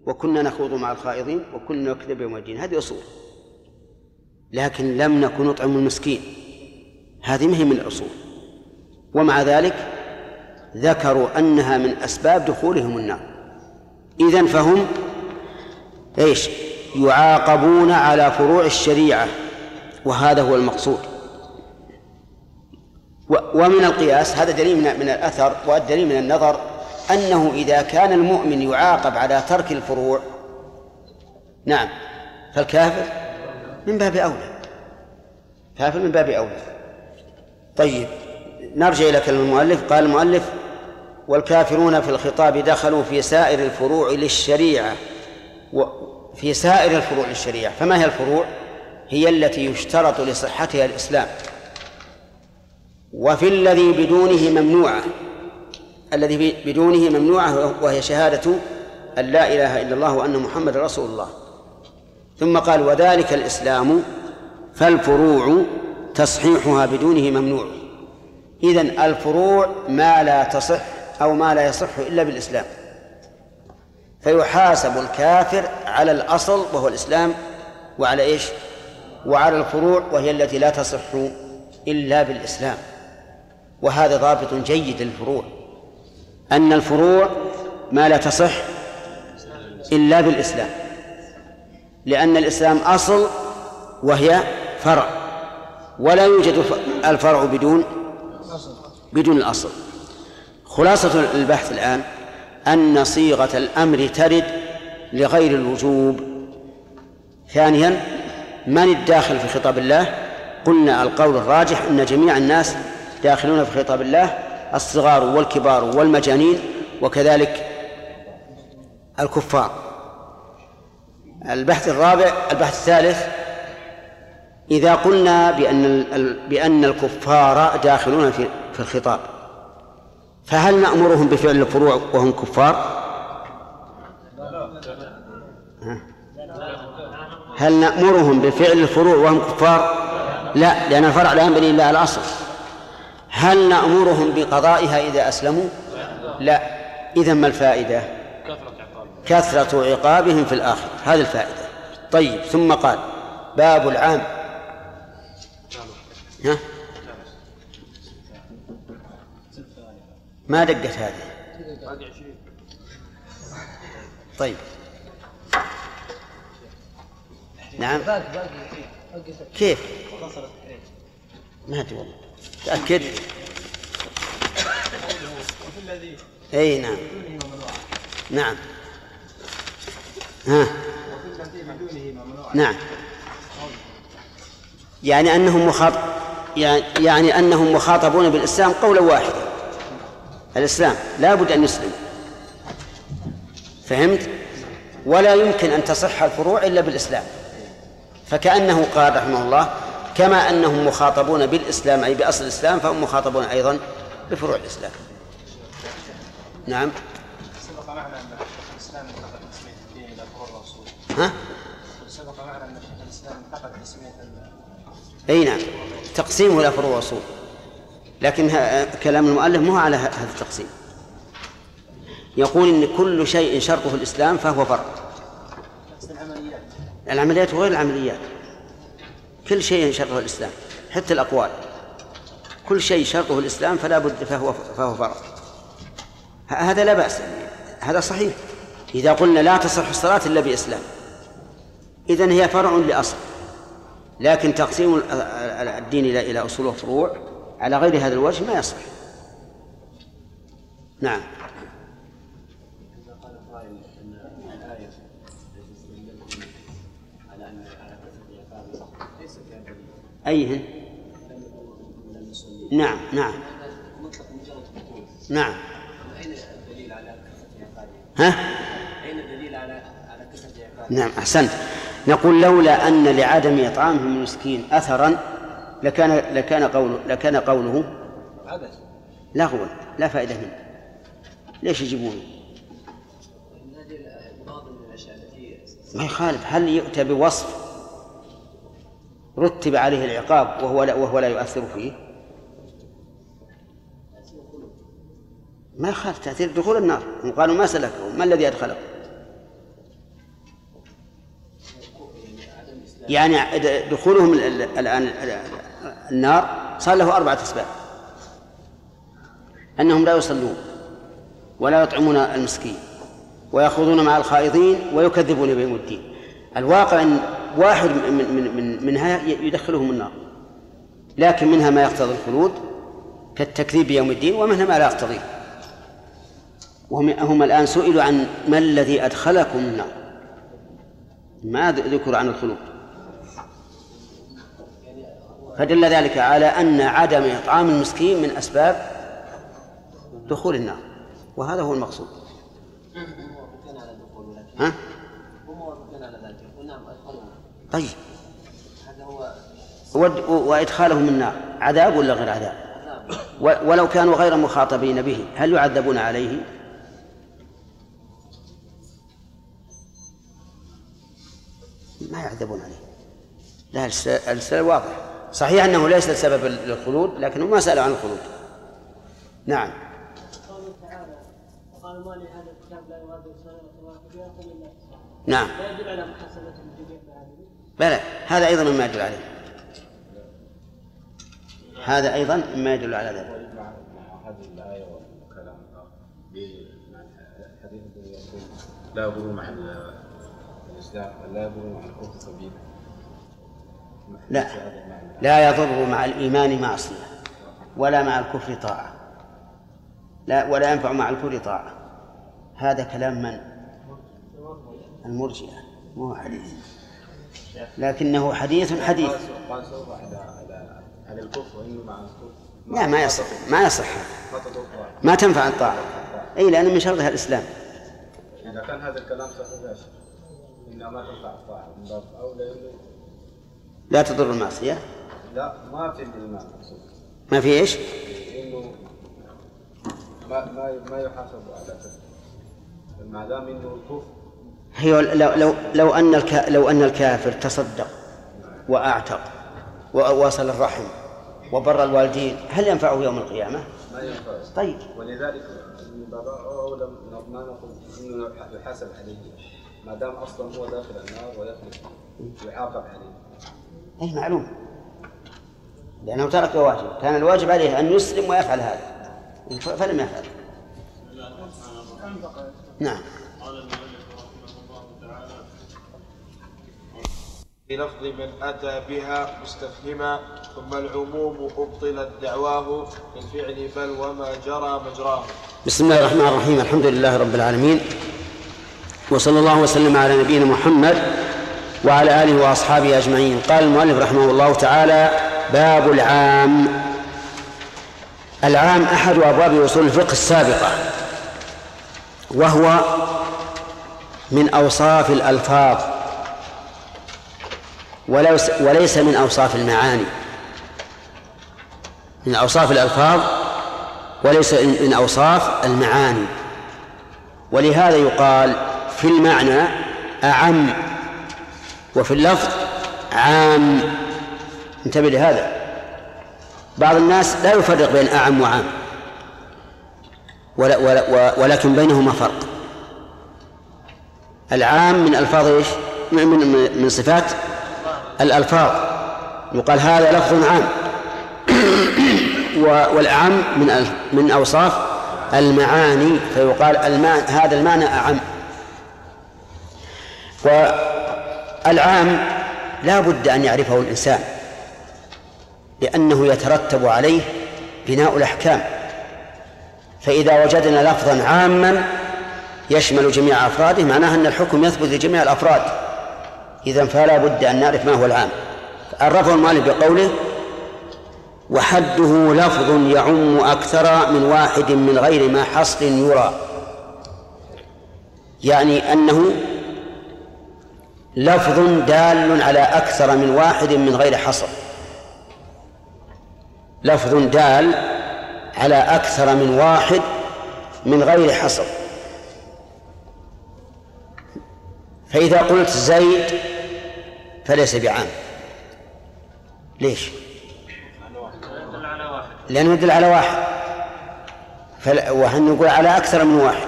وكنا نخوض مع الخائضين وكنا نكذب يوم الدين، هذه أصول. لكن لم نكن نطعم المسكين، هذه ما هي من الأصول. ومع ذلك ذكروا أنها من أسباب دخولهم النار. إذن فهم يعاقبون على فروع الشريعة، وهذا هو المقصود. ومن القياس هذا دليل من الأثر، والدليل من النظر أنه إذا كان المؤمن يعاقب على ترك الفروع نعم فالكافر من باب أولى، كافر من باب أولى. طيب نرجع إلى كلام المؤلف. قال المؤلف: والكافرون في الخطاب دخلوا في سائر الفروع للشريعة، وفي سائر الفروع للشريعة. فما هي الفروع؟ هي التي يشترط لصحتها الإسلام، وفي الذي بدونه ممنوعة، الذي بدونه ممنوعة، وهي شهادة أن لا إله إلا الله وأن محمد رسول الله. ثم قال: وذلك الإسلام فالفروع تصحيحها بدونه ممنوع. إذن الفروع ما لا تصح أو ما لا يصح إلا بالإسلام، فيحاسب الكافر على الأصل وهو الإسلام، وعلى وعلى الفروع وهي التي لا تصح إلا بالإسلام. وهذا ضابط جيد للفروع، أن الفروع ما لا تصح إلا بالإسلام، لأن الإسلام أصل وهي فرع، ولا يوجد الفرع بدون الأصل. خلاصة البحث الآن أن صيغة الأمر ترد لغير الوجوب. ثانيا، من الداخل في خطاب الله؟ قلنا القول الراجح أن جميع الناس داخلون في خطاب الله، الصغار والكبار والمجانين، وكذلك الكفار. البحث الثالث: إذا قلنا بأن الكفار داخلون في الخطاب، فهل نأمرهم بفعل الفروع وهم كفار؟ هل نأمرهم بفعل الفروع وهم كفار؟ لا، لأن الفرع لا ينبني إلا على الأصل. هل نأمرهم بقضائها إذا أسلموا؟ لا. إذن ما الفائدة؟ كثرة عقابهم في الآخرة، هذه الفائدة. طيب، ثم قال: باب العام. ما دقت هذه؟ طيب، نعم. كيف؟ ما أدري والله، تأكد. أي نعم، نعم. نعم، يعني أنهم مخاطبون بالإسلام قولا واحدا. الإسلام لا بد أن يسلم، فهمت؟ ولا يمكن أن تصح الفروع إلا بالإسلام. فكأنه قال رحمه الله: كما أنهم مخاطبون بالإسلام أي بأصل الإسلام، فهم مخاطبون أيضا بفروع الإسلام. نعم. سبق معنا أن الإسلام انتقل تسمية الدين إلى فروع الأصول. سبق معنا أن الإسلام انتقل تسمية أي نعم، تقسيمه إلى فروع الأصول، لكن كلام المؤلف مو على هذا التقسيم. يقول إن كل شيء شرطه الإسلام فهو فرع. العمليات وغير العمليات، كل شيء شرطه الإسلام، حتى الأقوال، كل شيء شرطه الإسلام فلا بد فهو فرع. هذا لا بأس، هذا صحيح. إذا قلنا لا تصح الصلاة إلا بإسلام، إذن هي فرع لأصل. لكن تقسيم الدين إلى أصول وفروع على غير هذا الوجه ما يصح. نعم. أيهن؟ نعم نعم نعم. أين الدليل على كثرة ها؟ أين الدليل على كثرة عقابه؟ نعم، أحسنت. نقول: لولا أن لعدم إطعامهم المسكين أثرا لكان قوله لغوا، لا فائدة منه. ليش يجيبونه؟ ما يخالف. هل يؤتى بوصف رتب عليه العقاب وهو لا يؤثر فيه؟ ما يخالف تأثير دخول النار. قالوا: ما سلكه؟ ما الذي أدخله؟ يعني دخولهم الآن النار صار له 4 أسباب: أنهم لا يصلون ولا يطعمون المسكين ويخوضون مع الخائضين ويكذبون بيوم الدين. الواقع أن واحد منها يدخلهم النار، لكن منها ما يقتضي الخلود كالتكذيب بيوم الدين، ومنها ما لا يقتضيه. وهم الآن سئلوا عن ما الذي أدخلكم النار، ما ذكر عن الخلود، فدل ذلك على أن عدم إطعام المسكين من أسباب دخول النار، وهذا هو المقصود. ها؟ طيب، وإدخالهم النار عذاب ولا غير عذاب؟ ولو كانوا غير مخاطبين به هل يعذبون عليه؟ ما يعذبون عليه. لا، السؤال واضح. صحيح أنه ليس سبب للخلود، لكنه ما سأل عن الخلود. نعم. نعم. بلى، هذا أيضا مما يدل عليه. هذا أيضا مما يدل على ذلك. مع هذه الآية والكلام الحديث يقول لا يضر مع الإسلام ولا يضر مع الكفر سبيلا. لا يضر مع الإيمان معصية ولا مع الكفر طاعة، لا، ولا ينفع مع الكفر طاعة. هذا كلام من؟ المرجئة، مو حديث، لكنه حديث. قال سوف على الكفر وإنه مع الكفر. لا، ما يصح، ما تنفع الطاعة. أي، لأن من شرطها الإسلام. إذا كان هذا الكلام صحيح إنه ما تنفع الطاعة من باب أولى لا تضر المعصية. لا، ما في الإيمان. ما في إيش؟ إنه ما يحاسب على كفر، ما دام إنه الكفر. هي لو أن الكافر تصدق وأعتق وواصل الرحم وبر الوالدين، هل ينفعه يوم القيامة؟ ما ينفع. طيب، ولذلك من باب أولى ما نقول إنه يحاسب عليه، ما دام أصلا هو داخل النار ويخلص يعاقب عليه. أي معلوم، لأنه ترك واجب، كان الواجب عليه أن يسلم ويفعل هذا، فلم يفعل. نعم. بلفظ من أتى بها مستفهما، ثم العموم أبطلت دعواه بالفعل بل وما جرى مجراه. بسم الله الرحمن الرحيم. الحمد لله رب العالمين، وصلى الله وسلم على نبينا محمد وعلى آله وأصحابه أجمعين. قال المؤلف رحمه الله تعالى: باب العام. العام أحد أبواب أصول الفقه السابقة، وهو من أوصاف الألفاظ وليس من أوصاف المعاني. من أوصاف الألفاظ وليس من أوصاف المعاني، ولهذا يقال في المعنى أعم وفي اللفظ عام. انتبه لهذا، بعض الناس لا يفرق بين أعم وعام، ولكن بينهما فرق. العام من ألفاظ إيش؟ من صفات الألفاظ، يقال هذا لفظ عام. والأعم من أوصاف المعاني، فيقال هذا المعنى أعم. والعام لا بد أن يعرفه الإنسان، لأنه يترتب عليه بناء الأحكام. فإذا وجدنا لفظا عاما يشمل جميع أفراده، معناه أن الحكم يثبت لجميع الأفراد. إذن فلا بد أن نعرف ما هو العام. عرفه المؤلف بقوله: وحده لفظ يعم أكثر من واحد من غير ما حصر يرى. يعني أنه لفظ دال على أكثر من واحد من غير حصر، لفظ دال على أكثر من واحد من غير حصر. فإذا قلت زيد فليس بعام. ليش؟ لأنه يدل على واحد، ونحن نقول على أكثر من واحد.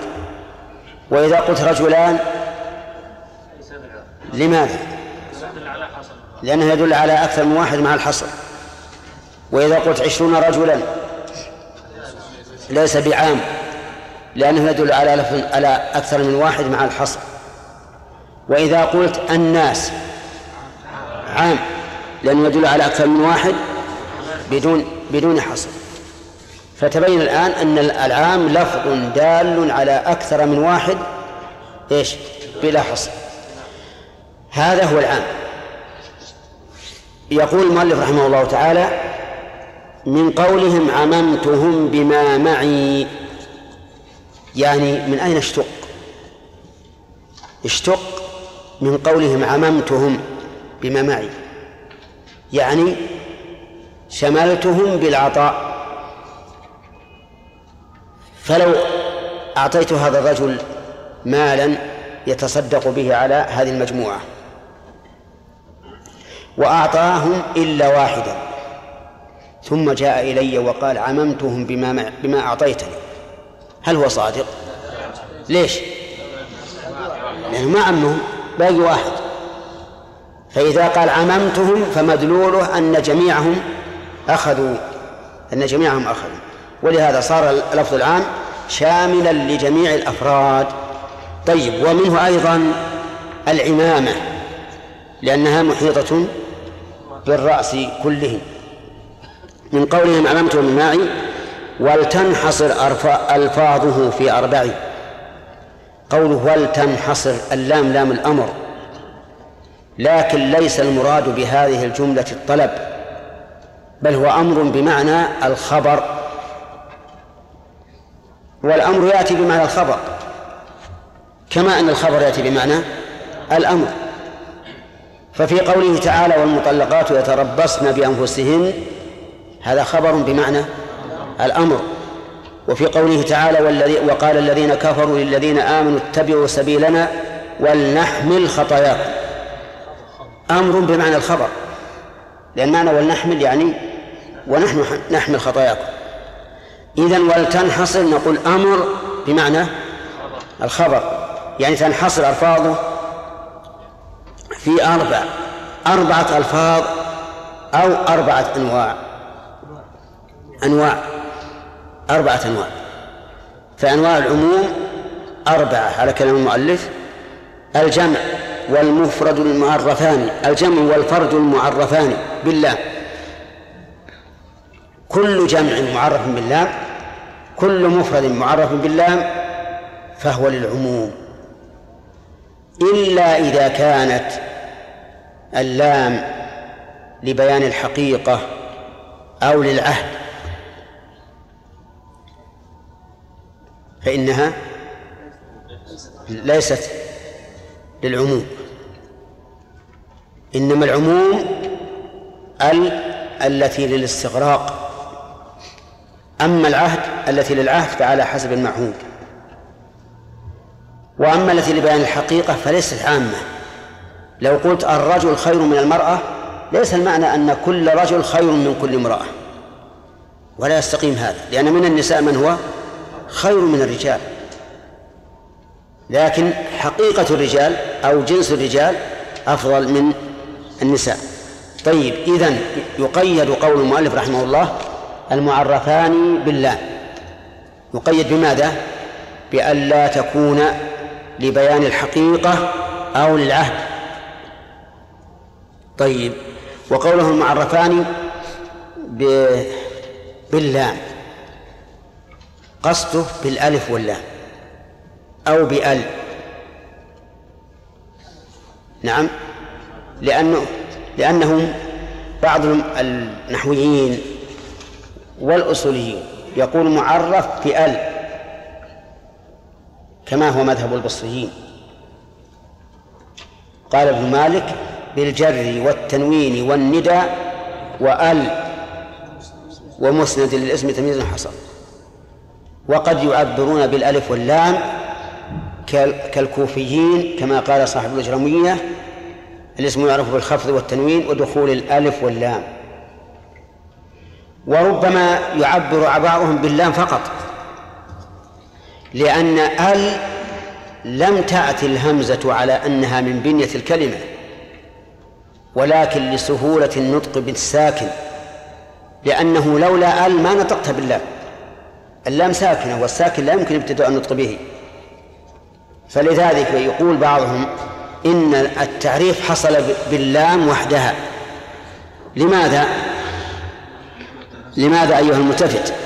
وإذا قلت رجلان، لماذا؟ لأنه يدل على أكثر من واحد مع الحصر. وإذا قلت 20 رجلا ليس بعام، لأنه يدل على أكثر من واحد مع الحصر. وإذا قلت الناس عام، لأنه يدل على أكثر من واحد بدون حصر. فتبين الآن أن العام لفظ دال على أكثر من واحد بلا حصر. هذا هو العام. يقول المؤلف رحمه الله تعالى: من قولهم عممتهم بما معي، يعني من أين اشتق من قولهم عممتهم بما معي، يعني شملتهم بالعطاء. فلو أعطيت هذا الرجل مالا يتصدق به على هذه المجموعة وأعطاهم إلا واحدا، ثم جاء إلي وقال عممتهم بما أعطيتني، هل هو صادق؟ ليش؟ لأنه ما عمهم، باقي واحد. فإذا قال عممتهم فمدلوله أن جميعهم أخذوا، ولهذا صار لفظ العام شاملا لجميع الأفراد. طيب، ومنه أيضا العمامة، لأنها محيطة بالرأس كله. من قولهم عممتهم معي ولتنحصر ألفاظه في 4. قوله ولتنحصر، اللام لام الأمر، لكن ليس المراد بهذه الجملة الطلب، بل هو أمر بمعنى الخبر، والأمر يأتي بمعنى الخبر كما أن الخبر يأتي بمعنى الأمر. ففي قوله تعالى والمطلقات يتربصن بأنفسهن، هذا خبر بمعنى الأمر. وفي قوله تعالى وقال الذين كفروا للذين آمنوا اتبعوا سبيلنا ولنحمل خطاياكم، أمر بمعنى الخبر، لأن معنى ولنحمل يعني ونحن نحمل خطاياكم. إذن ولتنحصر نقول أمر بمعنى الخبر، يعني تنحصر ألفاظه في 4 ألفاظ أو 4 أنواع. فأنواع العموم 4 على كلام المؤلف: الجمع والمفرد المعرفان، الجمع والفرد المعرفان بالله، كل جمع معرف بالله، كل مفرد معرف بالله فهو للعموم، إلا إذا كانت اللام لبيان الحقيقة أو للعهد فإنها ليست للعموم، إنما العموم التي للاستغراق، أما العهد التي للعهد فعلى حسب المعهود، وأما التي لبيان الحقيقة فليست عامة. لو قلت الرجل خير من المرأة ليس المعنى أن كل رجل خير من كل امرأة، ولا يستقيم هذا، لأن من النساء من هو خير من الرجال، لكن حقيقة الرجال أو جنس الرجال أفضل من النساء. طيب، إذن يقيد قول المؤلف رحمه الله المعرفان بالله، يقيد بماذا؟ بأن لا تكون لبيان الحقيقة أو للعهد. طيب، وقوله المعرفان باللام قصده بالألف واللام أو بأل، نعم، لأنهم بعض النحويين والأصوليين يقول معرف بأل كما هو مذهب البصريين. قال ابن مالك بالجر والتنوين والندى وأل ومسند للاسم تمييز حصل. وقد يعبرون بالألف واللام كالكوفيين كما قال صاحب الأجرمية الاسم يعرف بالخفض والتنوين ودخول الألف واللام. وربما يعبر بعضهم باللام فقط، لأن ال لم تأتي الهمزة على أنها من بنية الكلمة، ولكن لسهولة النطق بالساكن، لأنه لولا ال ما نطقت باللام. اللام ساكنة والساكن لا يمكن ابتداء النطق به. فلذلك يقول بعضهم إن التعريف حصل باللام وحدها. لماذا أيها الملتفت؟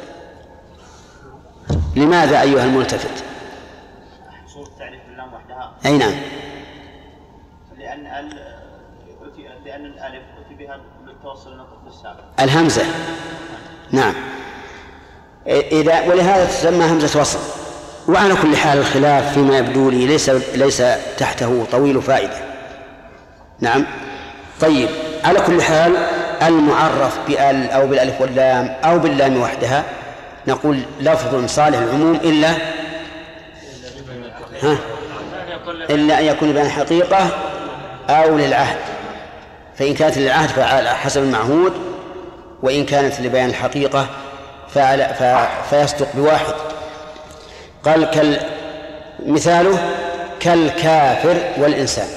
لماذا أيها الملتفت؟ حصول التعريف باللام وحدها. أي نعم. لأن الألف أتي بها للتوصل النطق بالساكن. الهمزة نعم. ولهذا تسمى همزة وصل. وعلى كل حال الخلاف فيما يبدو لي ليس تحته طويل فائدة. نعم. طيب، على كل حال المعرف بال أو بالألف واللام أو باللام وحدها نقول لفظ صالح العموم إلا أن يكون بين حقيقة أو للعهد. فإن كانت للعهد فعلى حسب المعهود، وإن كانت لبيان الحقيقة فيصدق بواحد. قال مثاله كالكافر والإنسان.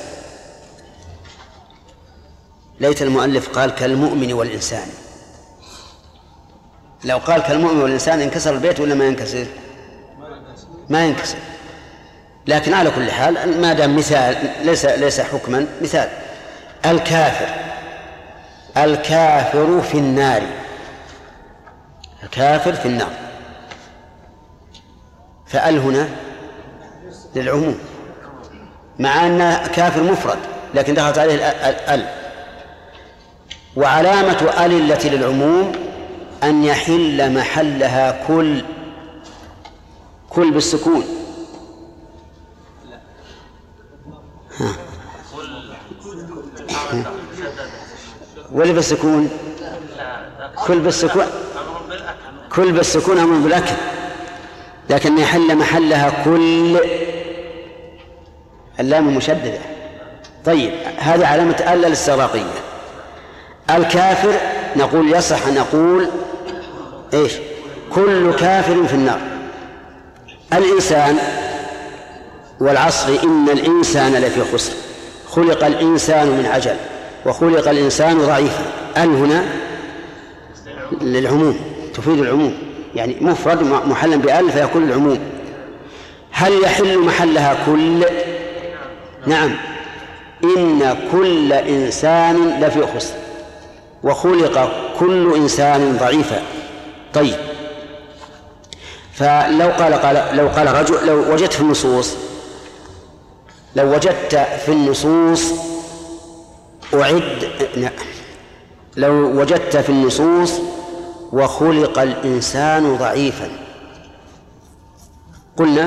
ليت المؤلف قال كالمؤمن والإنسان. لو قال كالمؤمن والإنسان انكسر البيت ولا ما ينكسر؟ ما ينكسر. لكن على كل حال ما دام مثال ليس حكما، مثال الكافر في النار. الكافر في النار، فأل هنا للعموم، مع أن كافر مفرد لكن دخلت عليه ال. وعلامة ال التي للعموم أن يحل محلها كل بالسكون. ولا بالسكون؟ كل بالسكون أمر بالأكل، لكن يحل محلها كل، اللام مشددة. طيب، هذه علامة ال الاستغراقية. الكافر نقول يصح أن نقول إيش؟ كل كافر في النار. الإنسان والعصر إن الإنسان لفي خسر، خلق الإنسان من عجل وخلق الإنسان ضعيفا. ال هنا للعموم، تفيد العموم، يعني مفرد محلا بأل فيكون العموم. هل يحل محلها كل؟ نعم. إن كل إنسان لفي خسر وخلق كل إنسان ضعيفا. طيب، فلو قال رجل، لو وجدت في النصوص وخلق الإنسان ضعيفا، قلنا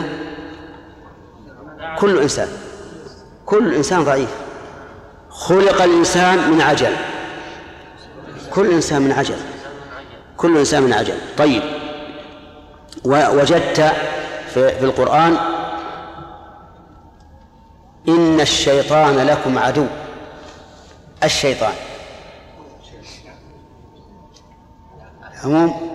كل إنسان ضعيف. خلق الإنسان من عجل، كل إنسان من عجل. طيب، ووجدت في القرآن إن الشيطان لكم عدو. الشيطان عموم،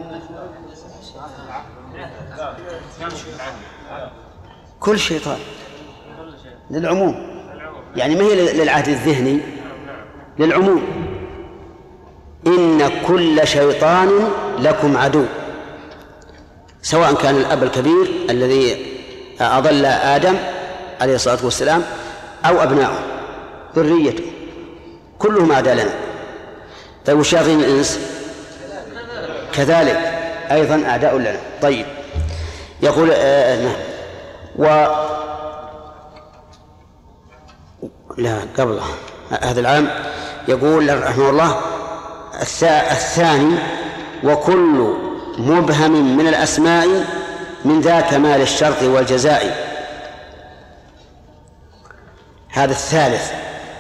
كل شيطان للعموم، يعني ما هي للعهد الذهني، للعموم. إن كل شيطان لكم عدو، سواء كان الأب الكبير الذي أضل آدم عليه الصلاة والسلام أو أبناؤه ذريته، كلهم أعداء لنا. طيب، وشياطين الإنس كذلك أيضا أعداء لنا. طيب، يقول لا قبل هذا العام يقول رحمه الله الثاني وكل مبهم من الأسماء من ذا كمال الشرط والجزاء. هذا الثالث،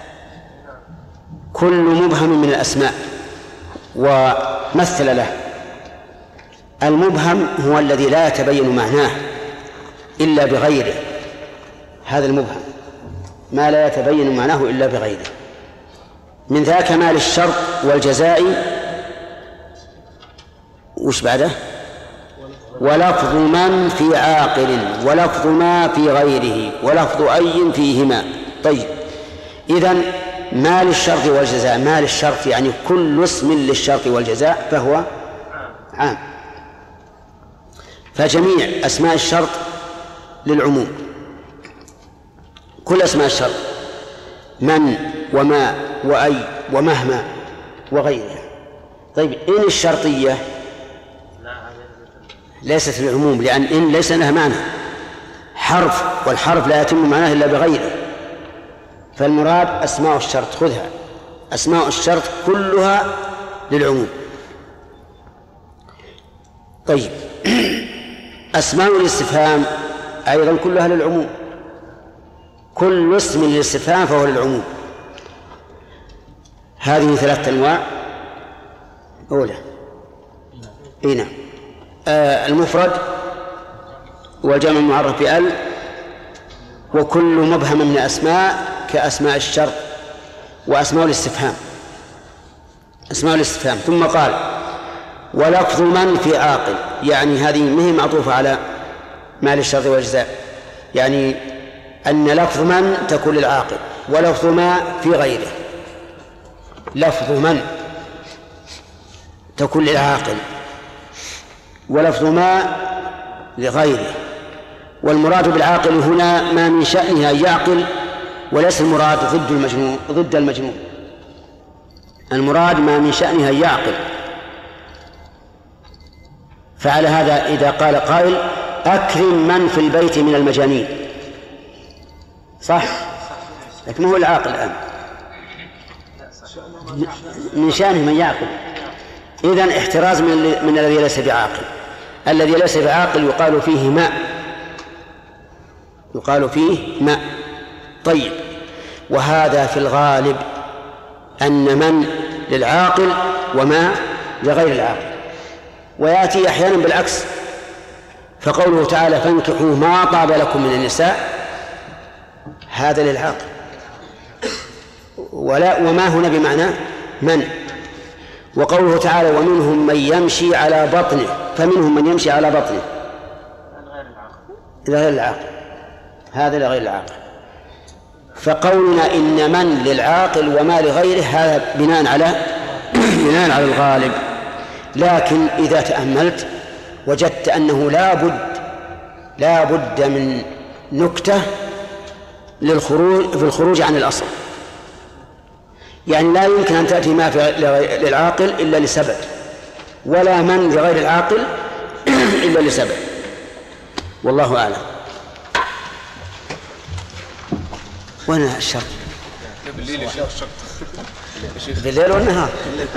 كل مبهم من الأسماء، ومثل له. المبهم هو الذي لا يتبين معناه إلا بغيره، هذا المبهم ما لا يتبين معناه إلا بغيره. من ذا كمال الشرط والجزاء، وش بعده؟ ولفظ من في عاقل ولفظ ما في غيره ولفظ أي فيهما. طيب، إذن ما للشرط والجزاء، ما للشرط يعني كل اسم للشرط والجزاء فهو عام، فجميع أسماء الشرط للعموم، كل أسماء الشرط، من وما وأي ومهما وغيرها. طيب إن الشرطية ليست للعموم، لأن إن ليس لها معنى، حرف، والحرف لا يتم معناه إلا بغيره، فالمراد أسماء الشرط، خذها، أسماء الشرط كلها للعموم. طيب أسماء الاستفهام أيضا كلها للعموم، كل اسم للاستفهام فهو للعموم. هذه 3 أنواع. أولى هنا المفرد والجمع المعرف بأل، وكل مبهم من الأسماء كأسماء الشرط وأسماء الاستفهام، أسماء الاستفهام. ثم قال ولفظ من في عاقل، يعني هذه مهي معطوفة على ما للشرط والجزاء، يعني أن لفظ من تكون للعاقل ولفظ ما في غيره. لفظ من تكون للعاقل ولفظ ما لغيره، والمراد بالعاقل هنا ما من شأنه أن يعقل، وليس المراد ضد المجنون، المراد ما من شأنه أن يعقل. فعلى هذا إذا قال قائل أكرم من في البيت من المجانين، صح؟ لكن هو العاقل الآن، من شأنه من يعقل. إذن احتراز من الذي ليس بعاقل. الذي ليس بعاقل يقال فيه ماء، يقال فيه ماء. طيب، وهذا في الغالب أن من للعاقل وما لغير العاقل، ويأتي أحيانا بالعكس، فقوله تعالى فانكحوا ما طاب لكم من النساء، هذا للعاقل، وما هنا بمعنى من. وقوله تعالى ومنهم من يمشي على بطنه، فمنهم من يمشي على بطنه لغير العاقل، هذا لغير العاقل. فقولنا إن من للعاقل وما لغيره هذا بناء على الغالب. لكن إذا تأملت وجدت أنه لا بد من نكتة في الخروج عن الأصل، يعني لا يمكن أن تأتي ما للعاقل إلا لسبب، ولا من لغير العاقل إلا لسبب، والله أعلم. وين الشرط؟ بالليل والنهار.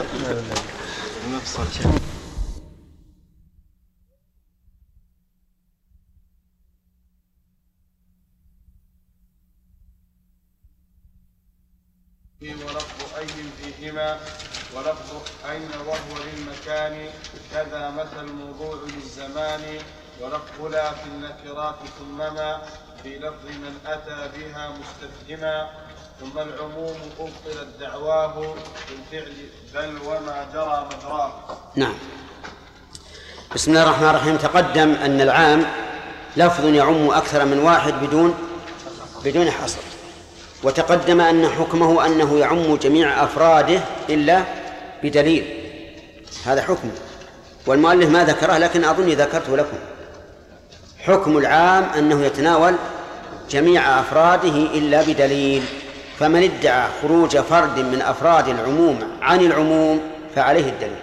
ولفظ أي فيهما، ولفظ أين وهو للمكان، كذا مثل الموضوع للزمان، ولفظ لا في النكرات ثم ما في لفظ من أتى بها مستفهما، ثم العموم أبطلت دعواه بالفعل بل وما جرى مجراه. نعم. بسم الله الرحمن الرحيم. تقدم أن العام لفظ يعم أكثر من واحد بدون حصر، وتقدم أن حكمه أنه يعم جميع أفراده إلا بدليل، هذا حكمه، والمؤلف ما ذكره لكن أظني ذكرته لكم. حكم العام أنه يتناول جميع أفراده إلا بدليل، فمن ادعى خروج فرد من أفراد العموم عن العموم فعليه الدليل.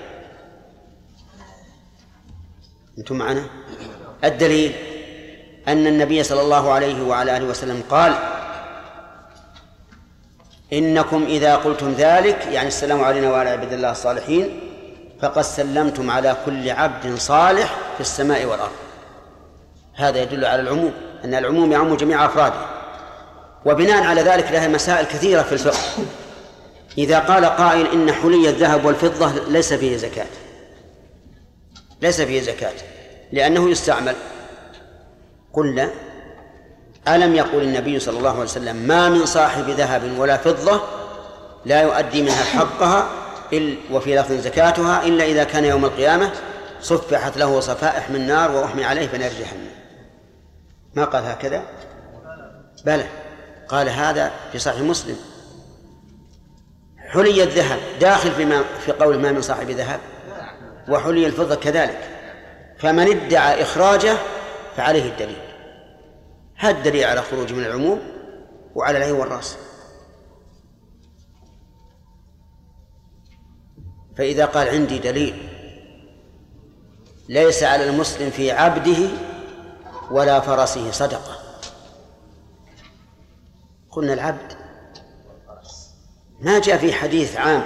أنتم معنا؟ الدليل أن النبي صلى الله عليه وعلى آله وسلم قال إنكم إذا قلتم ذلك، يعني السلام علينا وعلى عباد الله الصالحين، فقد سلمتم على كل عبد صالح في السماء والأرض. هذا يدل على العموم، أن العموم يعم جميع أفراده. وبناء على ذلك لها مسائل كثيرة في الفقه. إذا قال قائل إن حلي الذهب والفضة ليس فيه زكاة، ليس فيه زكاة لأنه يستعمل، قلنا ألم يقول النبي صلى الله عليه وسلم ما من صاحب ذهب ولا فضة لا يؤدي منها حقها وفي لفظ زكاتها إلا إذا كان يوم القيامة صفحت له صفائح من نار وأحمي عليه فنار جهنم. ما قال هكذا؟ بلى، قال هذا في صحيح مسلم حلي الذهب داخل في قول ما من صاحب ذهب، وحلي الفضة كذلك. فمن ادعى إخراجه فعليه الدليل. هذا الدليل على خروج من العموم وعلى العين والرأس. فإذا قال عندي دليل ليس على المسلم في عبده ولا فرسه صدقة، قلنا العبد ما جاء في حديث عام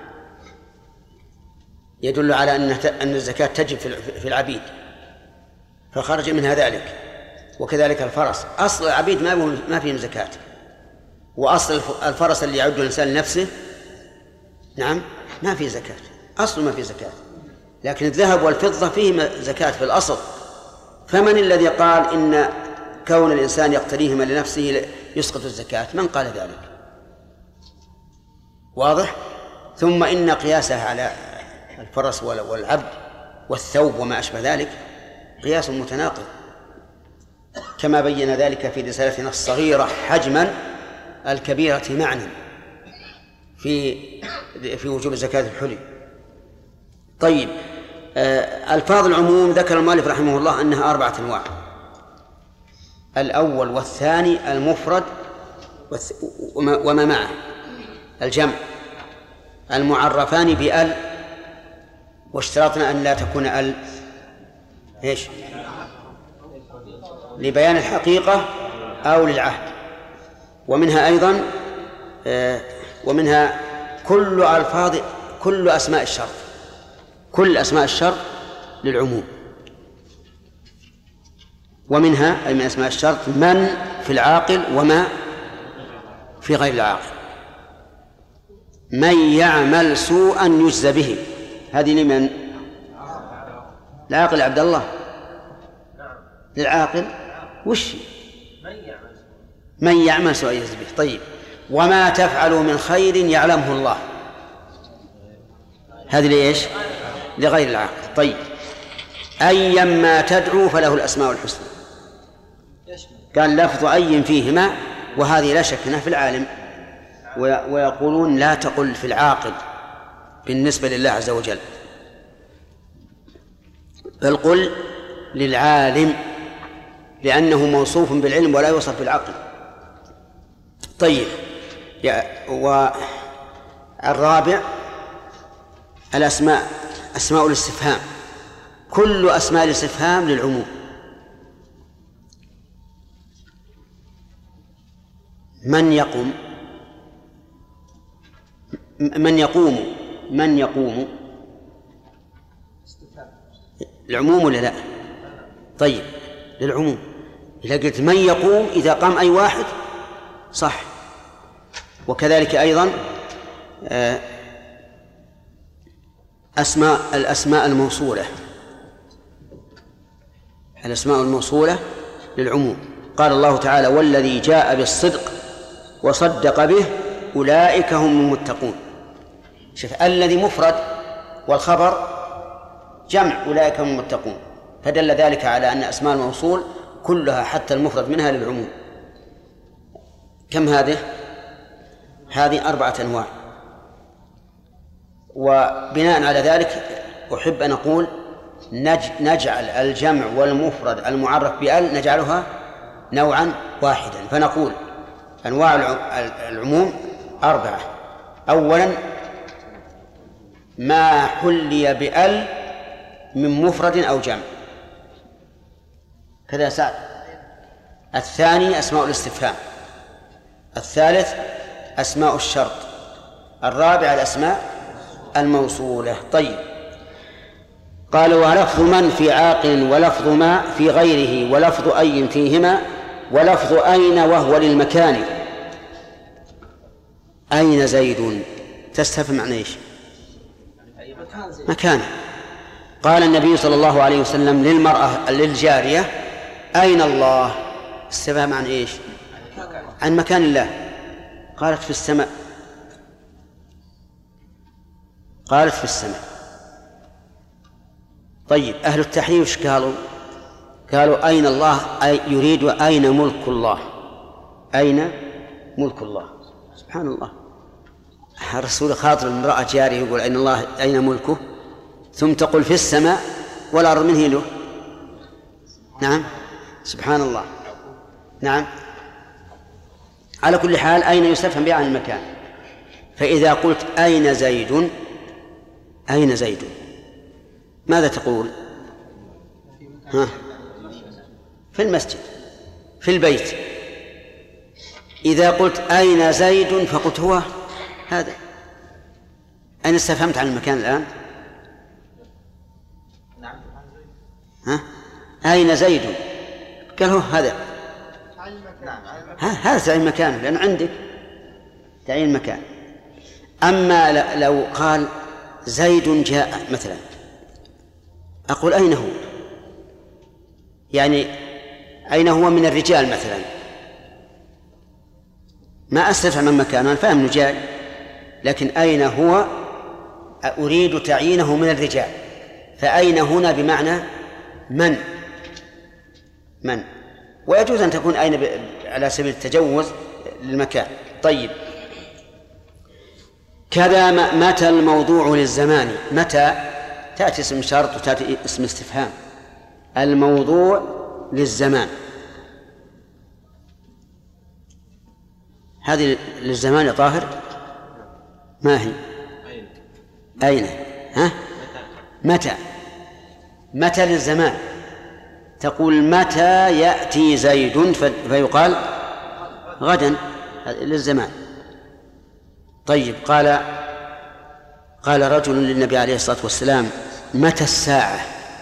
يدل على أن الزكاة تجب في العبيد فخرج منها ذلك، وكذلك الفرس. أصل العبيد ما فيهم زكاة، وأصل الفرس اللي يعد الإنسان لنفسه نعم ما فيه زكاة، أصل ما فيه زكاة. لكن الذهب والفضة فيه زكاة في الأصل. فمن الذي قال إن كون الإنسان يقتنيهما لنفسه يسقط الزكاة؟ من قال ذلك؟ واضح؟ ثم إن قياسها على الفرس والعبد والثوب وما أشبه ذلك قياس متناقض، كما بين ذلك في رسالتنا الصغيرة حجما الكبيرة معنى في وجوب زكاة الحلي. طيب، ألفاظ العموم ذكر المؤلف رحمه الله أنها 4 أنواع. الأول والثاني المفرد وما معه الجمع، المعرفان بأل، واشترطنا أن لا تكون أل إيش؟ لبيان الحقيقة أو للعهد. ومنها أيضا ومنها كل أسماء الشرط، كل أسماء الشرط للعموم. ومنها أي من أسماء الشرط من في العاقل وما في غير العاقل. من يعمل سوءا يجزى به، هذه لمن؟ العاقل عبد الله، للعاقل وش؟ من يعمل سوءا يجزى به. طيب، وما تفعلوا من خير يعلمه الله، هذه ليش؟ لغير العاقل. طيب، أيما تدعو فله الأسماء الحسنى، قال لفظ أي فيهما، وهذه لا شك أنها في العالم، ويقولون لا تقل في العاقل بالنسبة لله عز وجل، بل قل للعالم، لأنه موصوف بالعلم ولا يوصف بالعقل. طيب، والرابع الأسماء، أسماء الاستفهام، كل أسماء الاستفهام للعموم. من يقوم، من يقوم، من يقوم العموم ولا لا؟ طيب، للعموم. إذا قلت من يقوم إذا قام أي واحد صح. وكذلك أيضا الأسماء الموصولة، الأسماء الموصولة للعموم. قال الله تعالى والذي جاء بالصدق وصدق به أولئك هم المتقون. شوف، الذي مفرد والخبر جمع أولئك هم المتقون، فدل ذلك على أن أسماء الموصول كلها حتى المفرد منها للعموم. كم هذه؟ هذه 4 أنواع. وبناء على ذلك أحب أن أقول نجعل الجمع والمفرد المعرف بأل نجعلها نوعا واحدا، فنقول أنواع العموم 4. أولا ما حلي بأل من مفرد أو جمع، كذا سعد. الثاني أسماء الاستفهام. الثالث أسماء الشرط. الرابع الأسماء الموصولة. طيب، قال ولفظ من في عاقل، ولفظ ما في غيره، ولفظ أي فيهما، ولفظ أين وهو للمكان. أين زيد تستفهم عن إيش؟ مكان. قال النبي صلى الله عليه وسلم للمرأة للجارية أين الله؟ استفهم عن إيش؟ عن مكان الله. قالت في السماء. قالت في السماء. طيب، أهل التحريف ايش قالوا؟ قالوا أين الله؟ أي يريد أين ملك الله؟ أين ملك الله؟ سبحان الله. الرسول خاطر امرأة جارية يقول أين الله أين ملكه، ثم تقول في السماء والأرض منه له. نعم سبحان الله. نعم على كل حال أين يستفهم بها عن المكان. فإذا قلت أين زيد، أين زيد ماذا تقول؟ ها؟ في المسجد في البيت. إذا قلت أين زيد فقلت هو هذا. أين استفهمت عن المكان الآن؟ ها؟ أين زيد؟ قال هو هذا. هذا تعيين مكانه لأن عندك تعيين مكان. أما لو قال زيد جاء مثلا أقول أين هو؟ يعني أين هو من الرجال مثلا، ما أستفهم من مكانه، أنا فاهم أنه جاء، لكن أين هو أريد تعيينه من الرجال، فأين هنا بمعنى من ويجوز أن تكون أين على سبيل التجوز للمكان. طيب كذا متى الموضوع للزمان، متى تأتي اسم شرط وتأتي اسم استفهام. الموضوع للزمان هذه للزمان يا طاهر ما هي؟ أين؟ ها؟ متى للزمان. تقول متى يأتي زيد فيقال غدا للزمان. طيب قال رجل للنبي عليه الصلاة والسلام متى الساعة؟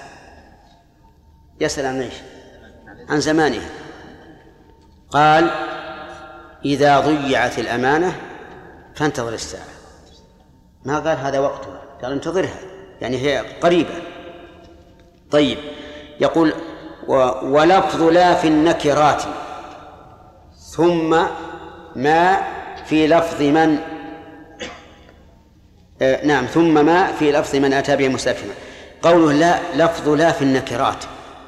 يسأل عن ايش؟ عن زمانها. قال إذا ضيعت الأمانة فانتظر الساعة. ما قال هذا وقتها، قال انتظرها يعني هي قريبة. طيب يقول ولفظ لا في النكرات ثم ما في لفظ من نعم ثم ما في لفظ من أتى به مستفهما. قوله لا لفظ لا في النكرات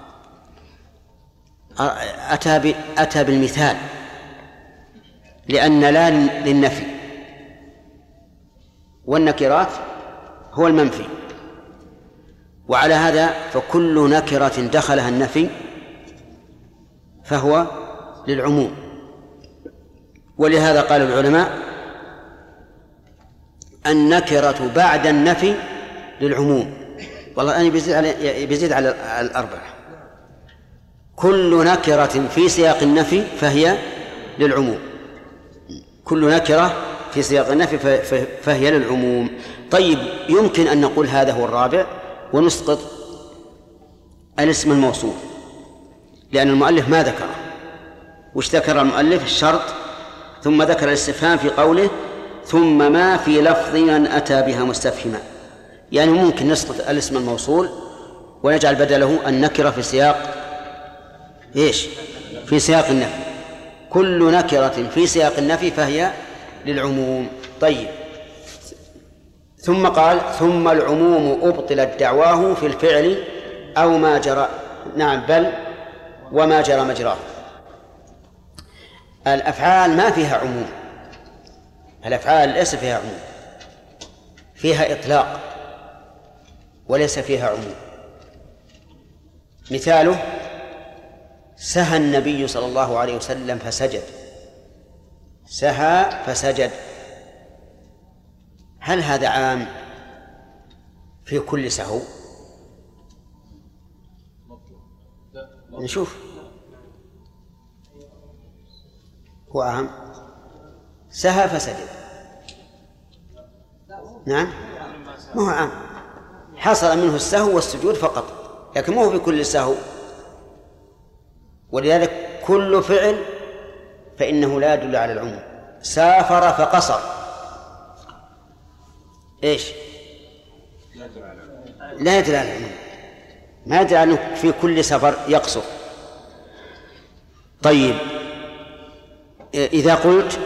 أتى بالمثال لأن لا للنفي والنكرات هو المنفي، وعلى هذا فكل نكرة دخلها النفي فهو للعموم. ولهذا قال العلماء النكرة بعد النفي للعموم. والله أنا بيزيد على الأربعة. كل نكرة في سياق النفي فهي للعموم، كل نكرة في سياق النفي فهي للعموم. طيب يمكن أن نقول هذا هو الرابع ونسقط الاسم الموصول لأن المؤلف ما ذكره. وش ذكر المؤلف؟ الشرط ثم ذكر الاستفهام في قوله ثم ما في لفظ من أتى بها مستفهما. يعني ممكن نسقط الاسم الموصول ونجعل بدله النكرة في سياق إيش؟ في سياق النفي. كل نكرة في سياق النفي فهي للعموم. طيب ثم قال ثم العموم أبطلت دعواه في الفعل أو ما جرى نعم بل وما جرى مجراه. الأفعال ما فيها عموم، الأفعال ليس فيها عموم، فيها إطلاق وليس فيها عموم. مثاله سهى النبي صلى الله عليه وسلم فسجد، سهى فسجد، هل هذا عام في كل سهو؟ نشوف هو عام سهى فسجد نعم ما هو عام، حصل منه السهو والسجود فقط، لكن ما هو في كل سهو. ولذلك كل فعل فإنه لا يدل على العموم. سافر فقصر إيش؟ لا يدل على العموم، ما يدل على أنه في كل سفر يقصر. طيب إذا قلت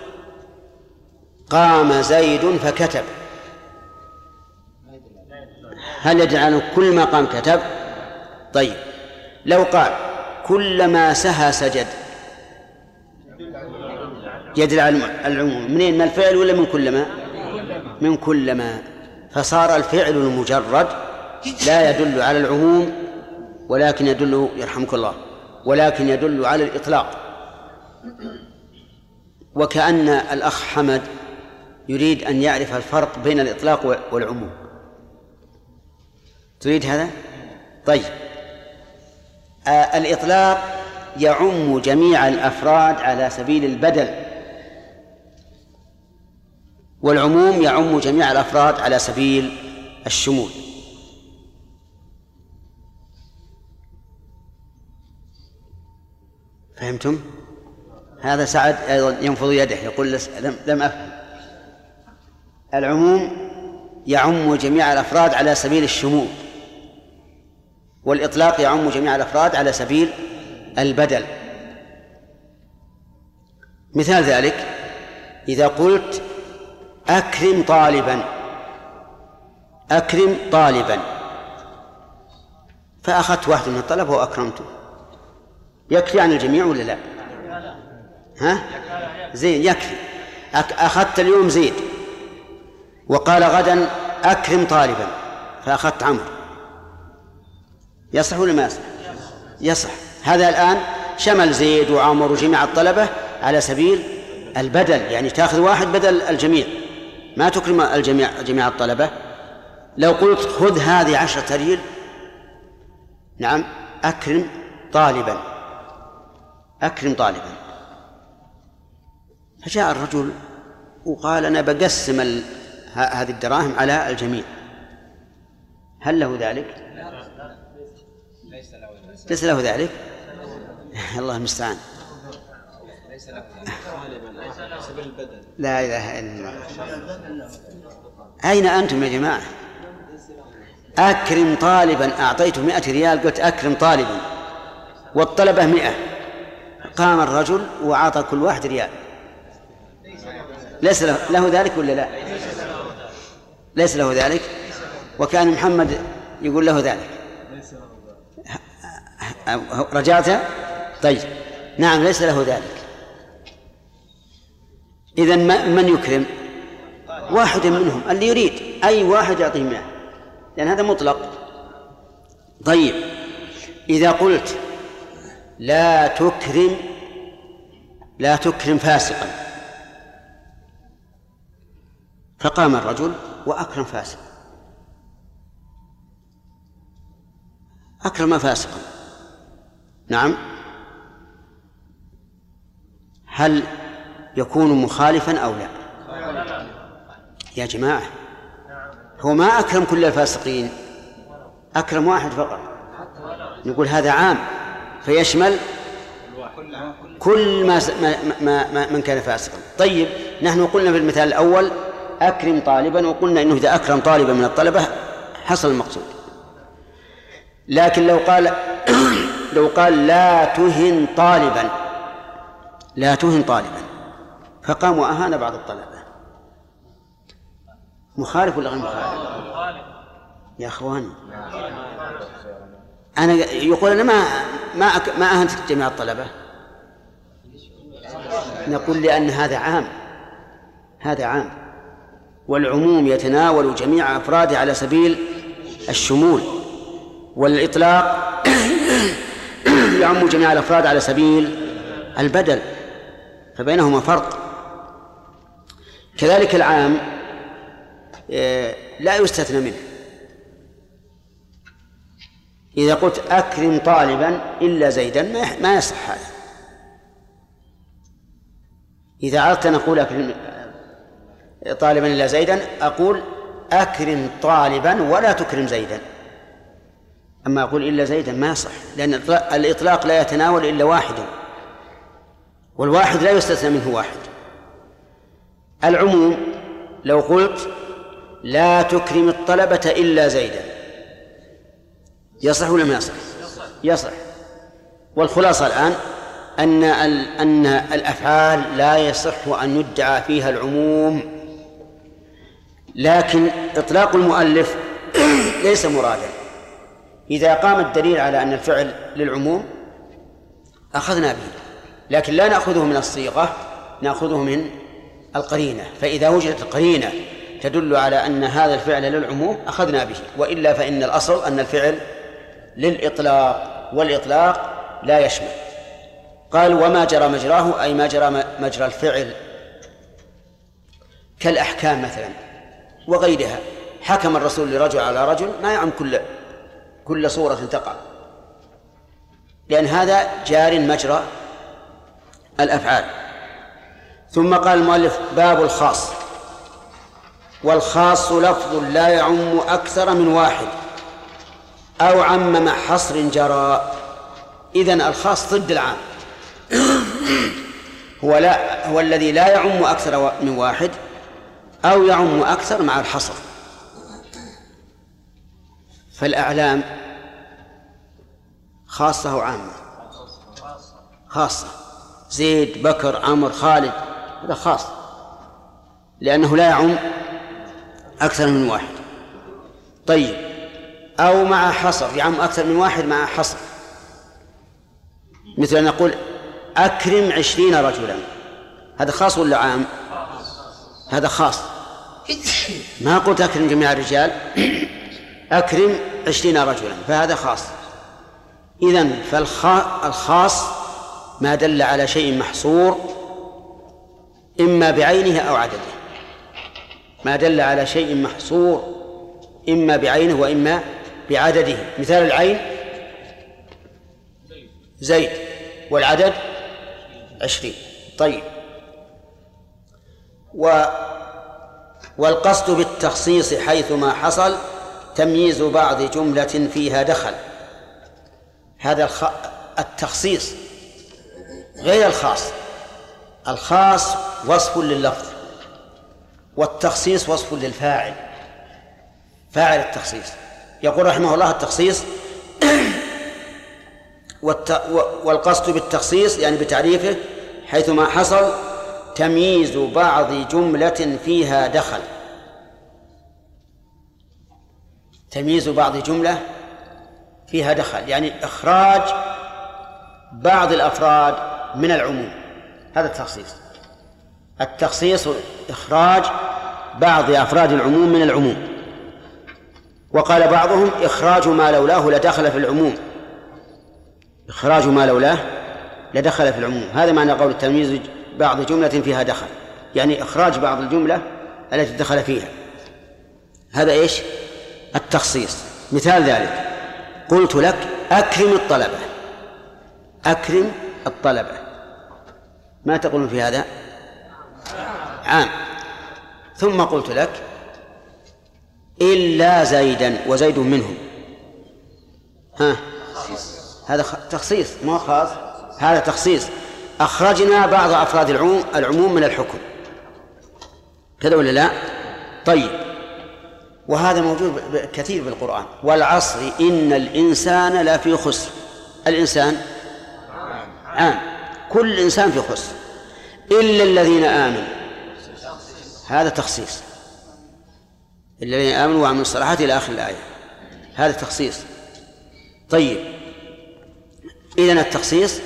قام زيد فكتب، هل يدل على كل ما قام كتب؟ طيب لو قال كلما سهى سجد يدل على العموم. منين؟ من الفعل ولا من كلما؟ من كلما، فصار الفعل المجرد لا يدل على العموم ولكن يدل، يرحمك الله، ولكن يدل على الإطلاق. وكأن الأخ حمد يريد أن يعرف الفرق بين الإطلاق والعموم. تريد هذا؟ طيب، الإطلاق يعم جميع الأفراد على سبيل البدل، والعموم يعم جميع الأفراد على سبيل الشمول. فهمتم؟ هذا سعد أيضا ينفض يده يقول لم أفهم. العموم يعم جميع الأفراد على سبيل الشمول، والإطلاق يعم جميع الأفراد على سبيل البدل. مثال ذلك إذا قلت أكرم طالبا، أكرم طالبا، فأخذت واحد من الطلبة وأكرمته، يكفي عن الجميع ولا لا؟ ها؟ زين، يكفي. أخذت اليوم زيد وقال غدا أكرم طالبا، فأخذت عمرو، يصح ولا ما يصح؟ يصح. هذا الآن شمل زيد وعمر وجميع الطلبة على سبيل البدل، يعني تأخذ واحد بدل الجميع، ما تكرم جميع الطلبة. لو قلت خذ هذه 10 ريال، نعم، أكرم طالبا، أكرم طالبا. فجاء الرجل وقال أنا بقسم هذه الدراهم على الجميع، هل له ذلك؟ ليس له ذلك. الله المستعان. لا إله إلا الله. أين أنتم يا جماعة؟ أكرم طالبا، أعطيته 100 ريال، قلت أكرم طالبا، والطلبة 100. قام الرجل وأعطى كل واحد ريال، ليس له ذلك ولا لا؟ ليس له ذلك. وكان محمد يقول له ذلك. رجعت؟ طيب، نعم، ليس له ذلك. إذن من يكرم؟ واحد منهم اللي يريد، أي واحد يعطيه 100، لأن هذا مطلق. طيب، إذا قلت لا تكرم فاسقا، فقام الرجل وأكرم فاسقا، أكرم فاسقا، نعم، هل يكون مخالفا أو لا؟ يا جماعة، هو ما أكرم كل الفاسقين، أكرم واحد فقط. نقول هذا عام فيشمل كل من كان فاسقا. طيب، نحن قلنا في المثال الأول أكرم طالبا، وقلنا إنه إذا أكرم طالبا من الطلبة حصل المقصود. لكن لو قال لا تهن طالبا، لا تهن طالبا، فقام وأهان بعض الطلبة، مخالف ولا غير مخالف؟ يا أخواني، أنا يقول أنا ما أهنت جميع الطلبة. نقول لأن هذا عام، هذا عام، والعموم يتناول جميع أفراده على سبيل الشمول، والإطلاق يعم جميع الأفراد على سبيل البدل، فبينهما فرق. كذلك العام لا يستثنى منه. إذا قلت أكرم طالبا إلا زيدا ما يصح هذا. إذا عرفت أن أقول أكرم طالبا إلا زيدا، أقول أكرم طالبا ولا تكرم زيدا. أما أقول إلا زيدا ما يصح، لأن الإطلاق لا يتناول إلا واحدا، والواحد لا يستثنى منه واحد. العموم لو قلت لا تكرم الطلبة إلا زيدا، يصح ولا ما يصح؟ يصح. والخلاصة الآن أن الأفعال لا يصح أن يدعى فيها العموم، لكن إطلاق المؤلف ليس مرادا. إذا قام الدليل على أن الفعل للعموم أخذنا به، لكن لا نأخذه من الصيغة، نأخذه من القرينة. فإذا وجدت القرينة تدل على أن هذا الفعل للعموم أخذنا به، وإلا فإن الأصل أن الفعل للإطلاق، والإطلاق لا يشمل. قال وما جرى مجراه أي ما جرى مجرى الفعل كالأحكام مثلا وغيرها. حكم الرسول لرجل على رجل ما يعم كل صورة تقع، لأن هذا جار مجرى الأفعال. ثم قال المؤلف باب الخاص. والخاص لفظ لا يعم أكثر من واحد أو عمم حصر جرى. إذن الخاص ضد العام، هو الذي لا يعم أكثر من واحد أو يعم أكثر مع الحصر. فالأعلام خاصة وعامة. خاصة زيد بكر عمر خالد هذا خاص لأنه لا يعم أكثر من واحد. طيب أو مع حصر، يعم أكثر من واحد مع حصر، مثل أن نقول أكرم 20 رجلا، هذا خاص ولا عام؟ هذا خاص. ما قلت أكرم جميع الرجال، أكرم 20 رجلا، فهذا خاص. إذن فالخاص ما دل على شيء محصور إما بعينه أو عدده، ما دل على شيء محصور إما بعينه وإما بعدده. مثال العين زيد والعدد 20. طيب والقصد بالتخصيص حيثما حصل تمييز بعض جملة فيها دخل. هذا التخصيص غير الخاص. الخاص وصف لللفظ، والتخصيص وصف للفاعل، فاعل التخصيص. يقول رحمه الله التخصيص والقصد بالتخصيص يعني بتعريفه حيثما حصل تمييز بعض جملة فيها دخل. تمييز بعض جملة فيها دخل يعني إخراج بعض الأفراد من العموم، هذا التخصيص. التخصيص إخراج بعض أفراد العموم من العموم. وقال بعضهم إخراج ما لولاه لدخل في العموم، إخراج ما لولاه لدخل في العموم. هذا معنى قول التمييز بعض جملة فيها دخل، يعني إخراج بعض الجملة التي دخل فيها. هذا إيش؟ التخصيص. مثال ذلك قلت لك أكرم الطلبة، أكرم الطلبة، ما تقولون في هذا؟ عام. ثم قلت لك إلا زيدا وزيد منهم، هذا تخصيص ما خاص، هذا تخصيص. أخرجنا بعض أفراد العموم من الحكم، كذا ولا لا؟ طيب وهذا موجود كثير في القرآن. والعصر إن الإنسان لفي خسر. الإنسان عام، كل إنسان في خسر إلا الذين آمنوا، هذا تخصيص. الذين آمنوا وعملوا الصالحات إلى آخر الآية، هذا تخصيص. طيب إذن التخصيص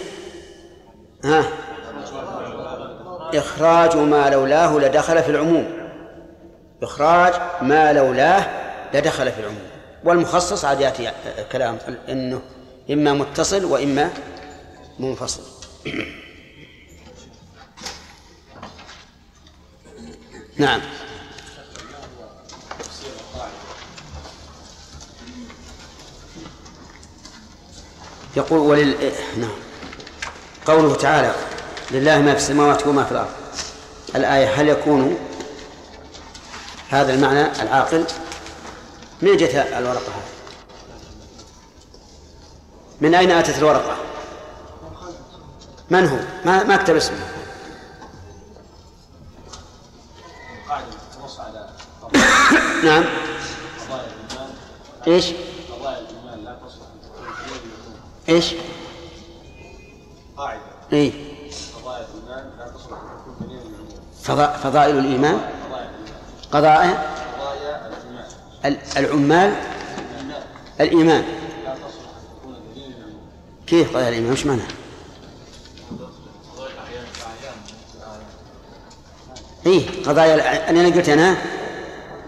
إخراج ما لولاه لدخل في العموم، إخراج ما لولاه لدخل في العموم. والمخصص عاد يأتي كلام إنه إما متصل وإما منفصل. نعم. يقول نعم. قوله تعالى لله ما في السماوات وما في الأرض، الآية هل يكون هذا المعنى العاقل؟ من جت الورقة هذه؟ من أين أتت الورقة؟ من هو؟ ما اكتب اسمه. نعم. ايش؟ ايش؟ قاعدة. ايه؟ قضايا الإيمان لا تصلح تكون دليل فضائل الإيمان، قضايا العمال الإيمان. لا تصلح تكون دليل. كيف قضايا الإيمان؟ وش معنى؟ إيه قضايا أنا قلت أنا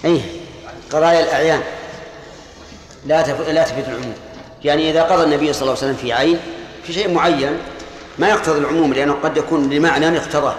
أي قضايا الأعيان لا تفيد العموم. يعني إذا قضى النبي صلى الله عليه وسلم في عين في شيء معين ما يقتضي العموم، لأنه قد يكون لمعنى يقتضاه.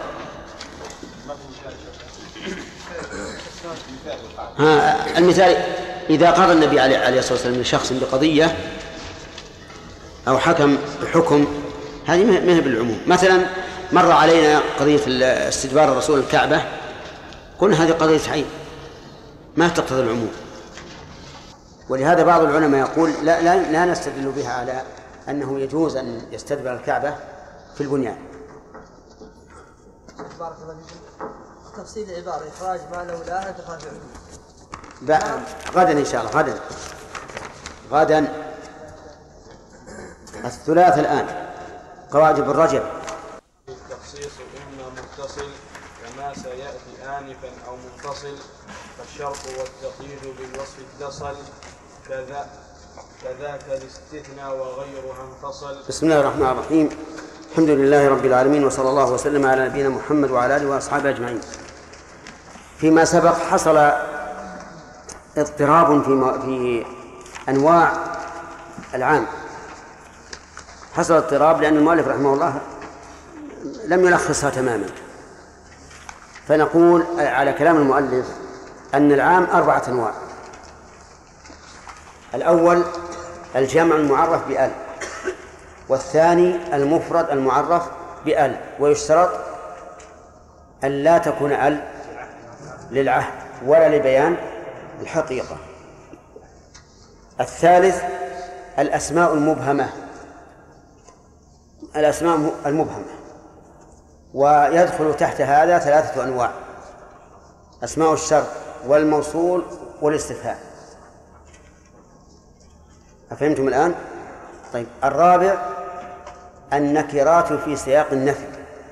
المثال إذا قضى النبي عليه الصلاة والسلام لشخص بقضية أو حكم بحكم، هذه ما هي بالعموم. مثلا مر علينا قضية استدبار الرسول الكعبة، قلنا هذه قضية عين ما تقتضي العموم. ولهذا بعض العلماء يقول لا نستدل بها على أنه يجوز أن يستدبر الكعبة في البنيان. بارك الله فيكم. تفصيل العبارة إخراج ما لولاه دخل في العموم. غدا إن شاء الله، غدا الثلاث الآن قواعد ابن رجب. التخصيص إما متصل كما سيأتي آنفا أو منفصل، فالشرط والتقييد بالوصف اتصل، كذاك الاستثناء وغيرها انفصل. بسم الله الرحمن الرحيم. الحمد لله رب العالمين، وصلى الله وسلم على نبينا محمد وعلى آله وأصحابه أجمعين. فيما سبق حصل اضطراب في أنواع العام، حصل اضطراب لأن المؤلف رحمه الله لم يلخصها تماما. فنقول على كلام المؤلف أن العام 4 أنواع. الأول الجمع المعرف بأل، والثاني المفرد المعرف بأل، ويشترط أن لا تكون أل للعهد ولا لبيان الحقيقة. الثالث الأسماء المبهمة، ويدخل تحت هذا 3 أنواع: أسماء الشرط والموصول والاستفهام. أفهمتم الآن؟ طيب، الرابع النكرات في سياق النفي.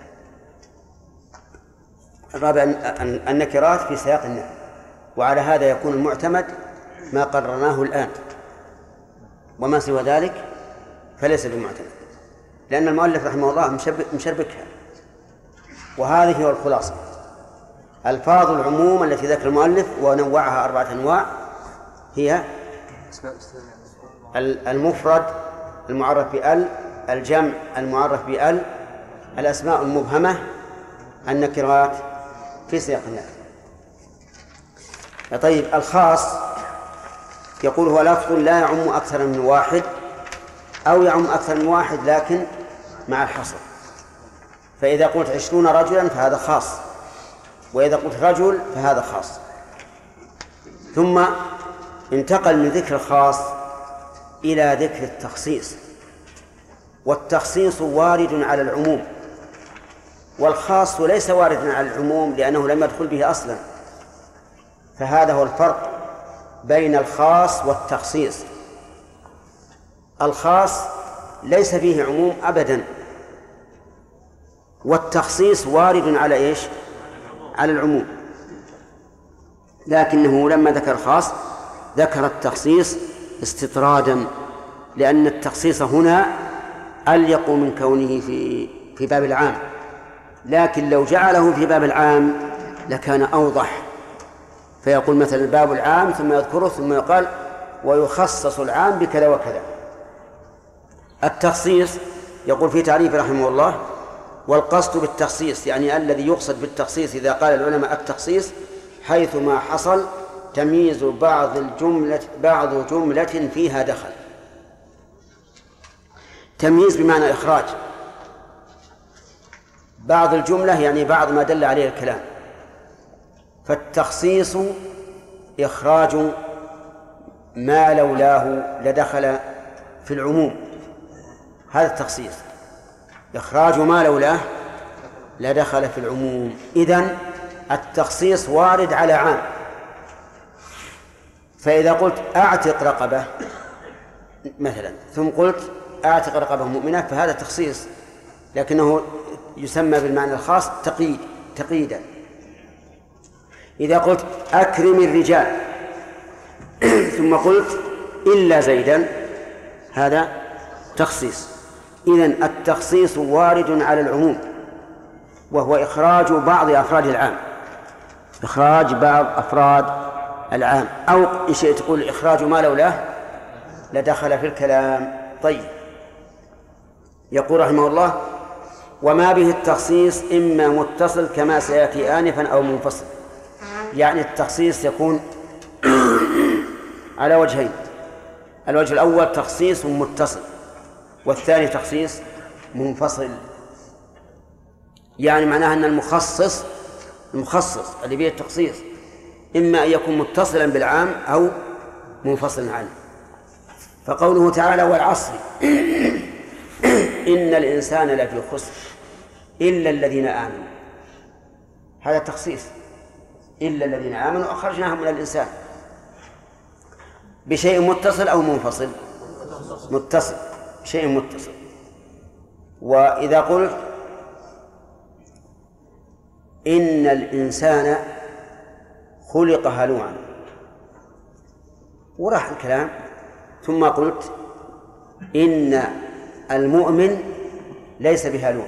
النكرات في سياق النفي، وعلى هذا يكون المعتمد ما قررناه الآن، وما سوى ذلك فليس بمعتمد، لأن المؤلف رحمه الله مشربكها. وهذه هي الخلاصة. ألفاظ العموم التي ذكر المؤلف ونوعها 4 أنواع هي المفرد المعرف بأل، الجمع المعرف بأل، الأسماء المبهمة، النكرات في سياق النفي. طيب، الخاص يقول هو لفظ لا يعم أكثر من واحد أو يعم أكثر من واحد لكن مع الحصر. فإذا قلت 20 رجلا فهذا خاص، وإذا قلت رجل فهذا خاص. ثم انتقل من ذكر الخاص إلى ذكر التخصيص، والتخصيص وارد على العموم، والخاص ليس واردا على العموم لأنه لم يدخل به أصلا. فهذا هو الفرق بين الخاص والتخصيص. الخاص ليس فيه عموم أبدا، والتخصيص وارد على إيش؟ على العموم، لكنه لما ذكر الخاص ذكر التخصيص استطرادا، لأن التخصيص هنا أليق من كونه في باب العام، لكن لو جعله في باب العام لكان أوضح. فيقول مثلا الباب العام ثم يذكره ثم يقال ويخصص العام بكذا وكذا. التخصيص يقول في تعريف رحمه الله: والقصد بالتخصيص، يعني الذي يقصد بالتخصيص إذا قال العلماء التخصيص حيث ما حصل تمييز بعض جملة فيها دخل. تمييز بمعنى إخراج بعض الجملة، يعني بعض ما دل عليه الكلام. فالتخصيص إخراج ما لولاه لدخل في العموم، هذا التخصيص، إخراج ما لولاه لدخل في العموم. إذن التخصيص وارد على عام. فإذا قلت أعتق رقبة مثلا ثم قلت أعتق رقبة مؤمنة فهذا تخصيص، لكنه يسمى بالمعنى الخاص تقييدا. إذا قلت أكرم الرجال ثم قلت إلا زيدا هذا تخصيص. إذن التخصيص وارد على العموم، وهو إخراج بعض أفراد العام، إخراج بعض أفراد العام، أو إن شئت تقول إخراج ما لولاه لدخل في الكلام. طيب، يقول رحمه الله: وما به التخصيص إما متصل كما سيأتي آنفا أو منفصل. يعني التخصيص يكون على وجهين: الوجه الأول تخصيص متصل، والثاني تخصيص منفصل. يعني معناها أن المخصص اللي به التخصيص إما أن يكون متصلا بالعام أو منفصلا عنه. فقوله تعالى: والعصر إن الإنسان لفي خسر إلا الذين آمنوا، هذا تخصيص، إلا الذين آمنوا أخرجناهم من الإنسان، بشيء متصل أو منفصل؟ متصل، شيء متصل. وإذا قلت إن الإنسان خلق هلوعا وراح الكلام، ثم قلت إن المؤمن ليس بهلوع،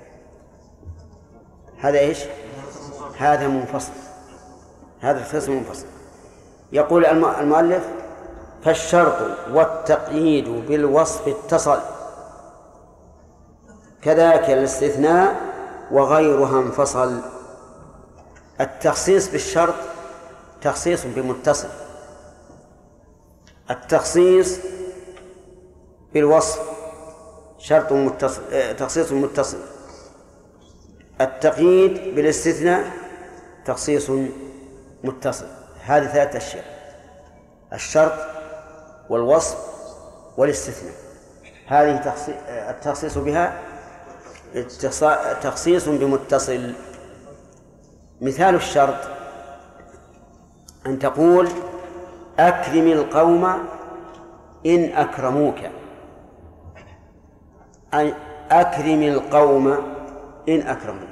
هذا إيش؟ هذا منفصل، هذا التخصيص منفصل. يقول المؤلف: فالشرط والتقييد بالوصف اتصل، كذاك الاستثناء وغيرها انفصل. التخصيص بالشرط تخصيص بمتصل، التخصيص بالوصف شرط متصل، تخصيص متصل، التقييد بالاستثناء تخصيص متصل. هذه ثلاثة أشياء: الشرط والوصف والاستثناء. هذه التخصيص بها تخصيص بمتصل. مثال الشرط أن تقول: أكرم القوم إن أكرموك، أي أكرم القوم إن أكرموك.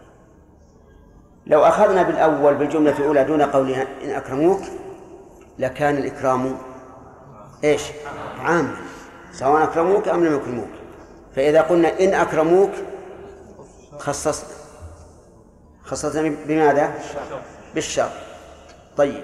لو أخذنا بالأول بالجملة الأولى دون قولها إن أكرموك لكان الإكرام إيش؟ عام، سواء أكرموك أم لم يكرموك. فإذا قلنا إن أكرموك خصصنا بماذا؟ بالشرط. طيب،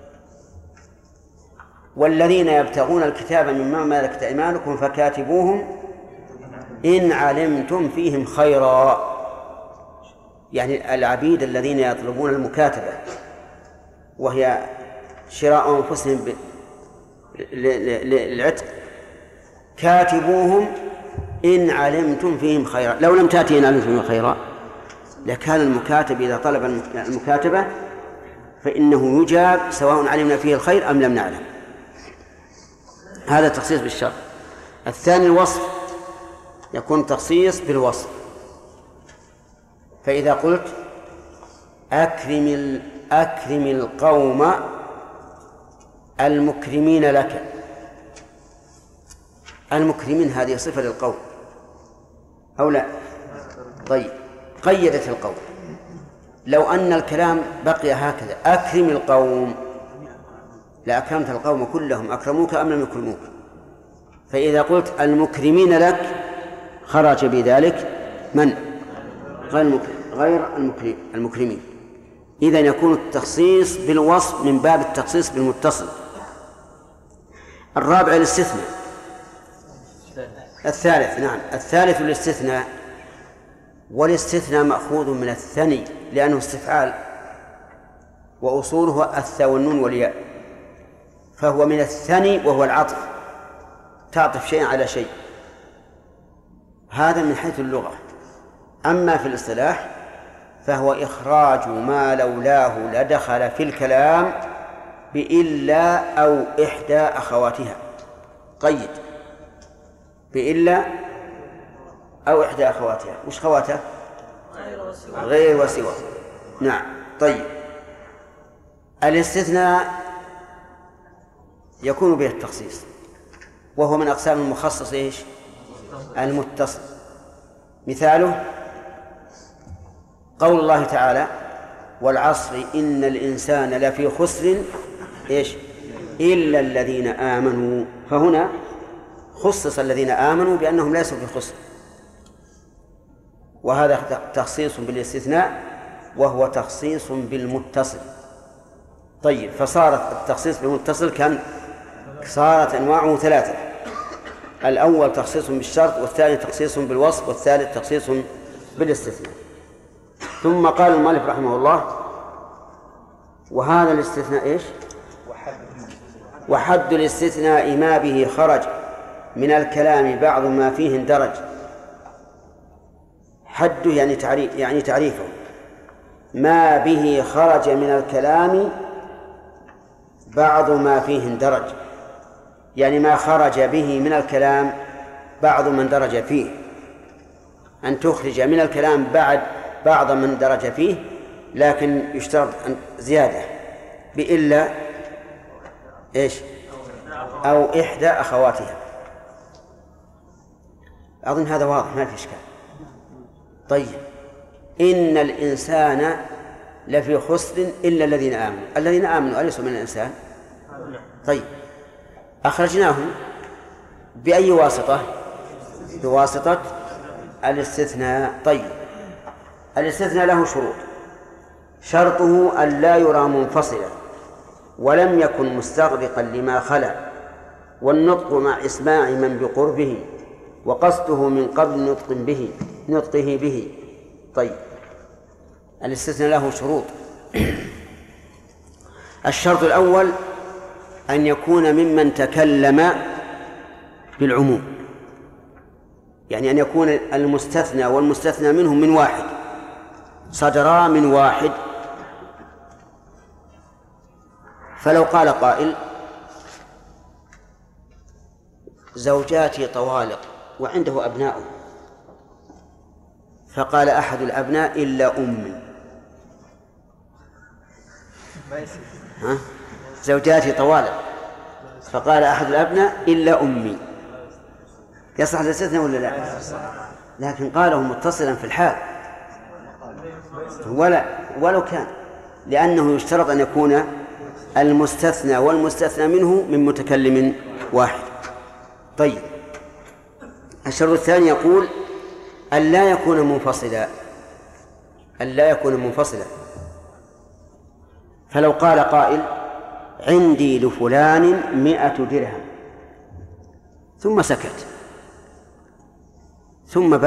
والذين يبتغون الكتاب مما ملكت أيمانكم فكاتبوهم إن علمتم فيهم خيرا، يعني العبيد الذين يطلبون المكاتبة وهي شراء أنفسهم للعتق، كاتبوهم إن علمتم فيهم خيرا. لو لم تأتي إن علمتم فيهم خيرا لكان المكاتب إذا طلب المكاتبة فإنه يجاب سواء علمنا فيه الخير أم لم نعلم. هذا تخصيص بالشرط. الثاني الوصف، يكون تخصيص بالوصف. فإذا قلت أكرم القوم المكرمين لك، المكرمين هذه صفة للقوم أو لا؟ طيب، قيدت القوم. لو أن الكلام بقي هكذا: أكرم القوم، لأكرمت القوم كلهم، أكرموك أم لم يكرموك. فإذا قلت المكرمين لك خرج بذلك من؟ غير المكرمين. إذن يكون التخصيص بالوصف من باب التخصيص بالمتصل. الرابع الاستثناء. الثالث، نعم، الثالث الاستثناء، والاستثناء مأخوذ من الثني لأنه استفعال، وأصوله الثاء والنون والياء، فهو من الثني وهو العطف، تعطف شيء على شيء. هذا من حيث اللغة. أما في الاصطلاح فهو إخراج ما لولاه لدخل في الكلام بإلا أو إحدى أخواتها. قيد بإلا أو إحدى أخواتها. وش خواتها؟ غير وسوى. نعم. طيب، الاستثناء يكون به التخصيص، وهو من أقسام المخصص إيش؟ المتصل. مثاله قول الله تعالى: والعصر إن الإنسان لفي خسر إيش؟ إلا الذين آمنوا. فهنا خصص الذين آمنوا بأنهم ليسوا في خسر، وهذا تخصيص بالاستثناء وهو تخصيص بالمتصل. طيب، فصارت التخصيص بالمتصل كم؟ صارت أنواعه ثلاثة: الأول تخصيص بالشرط، والثاني تخصيص بالوصف، والثالث تخصيص بالاستثناء. ثم قال المؤلف رحمه الله: وهذا الاستثناء إيش؟ وحد الاستثناء ما به خرج من الكلام بعض ما فيه اندرج. حده يعني تعريفه: ما به خرج من الكلام بعض ما فيه اندرج، يعني ما خرج به من الكلام بعض من درج فيه. أن تخرج من الكلام بعض من درج فيه، لكن يشترط زيادة بإلا إيش؟ أو إحدى أخواتها. أظن هذا واضح، ما في إشكال. طيب، إن الإنسان لفي خسر إلا الذين آمنوا. الذين آمنوا أليسوا من الإنسان؟ طيب، أخرجناهم بأي واسطة؟ بواسطة الاستثناء. طيب، الاستثناء له شروط: شرطه أن لا يرى منفصلا، ولم يكن مستغرقا لما خلا، والنطق مع إسماع من بقربه، وقصده من قبل نطقه به. طيب، الاستثناء له شروط. الشرط الأول أن يكون ممن تكلم بالعموم، يعني أن يكون المستثنى والمستثنى منه من واحد، صدرا من واحد. فلو قال قائل: زوجاتي طوالق، وعنده أبناء، فقال أحد الأبناء: إلا أمي. زوجاتي طوالق، فقال أحد الأبناء: إلا أمي. يصح الاستثناء ولا لا؟ لكن قاله متصلا في الحال، ولو كان، لأنه يشترط أن يكون المستثنى والمستثنى منه من متكلم واحد. طيب، الشرط الثاني يقول: أن لا يكون منفصلا. فلو قال قائل: عندي لفلان 100 درهم، ثم سكت، ثم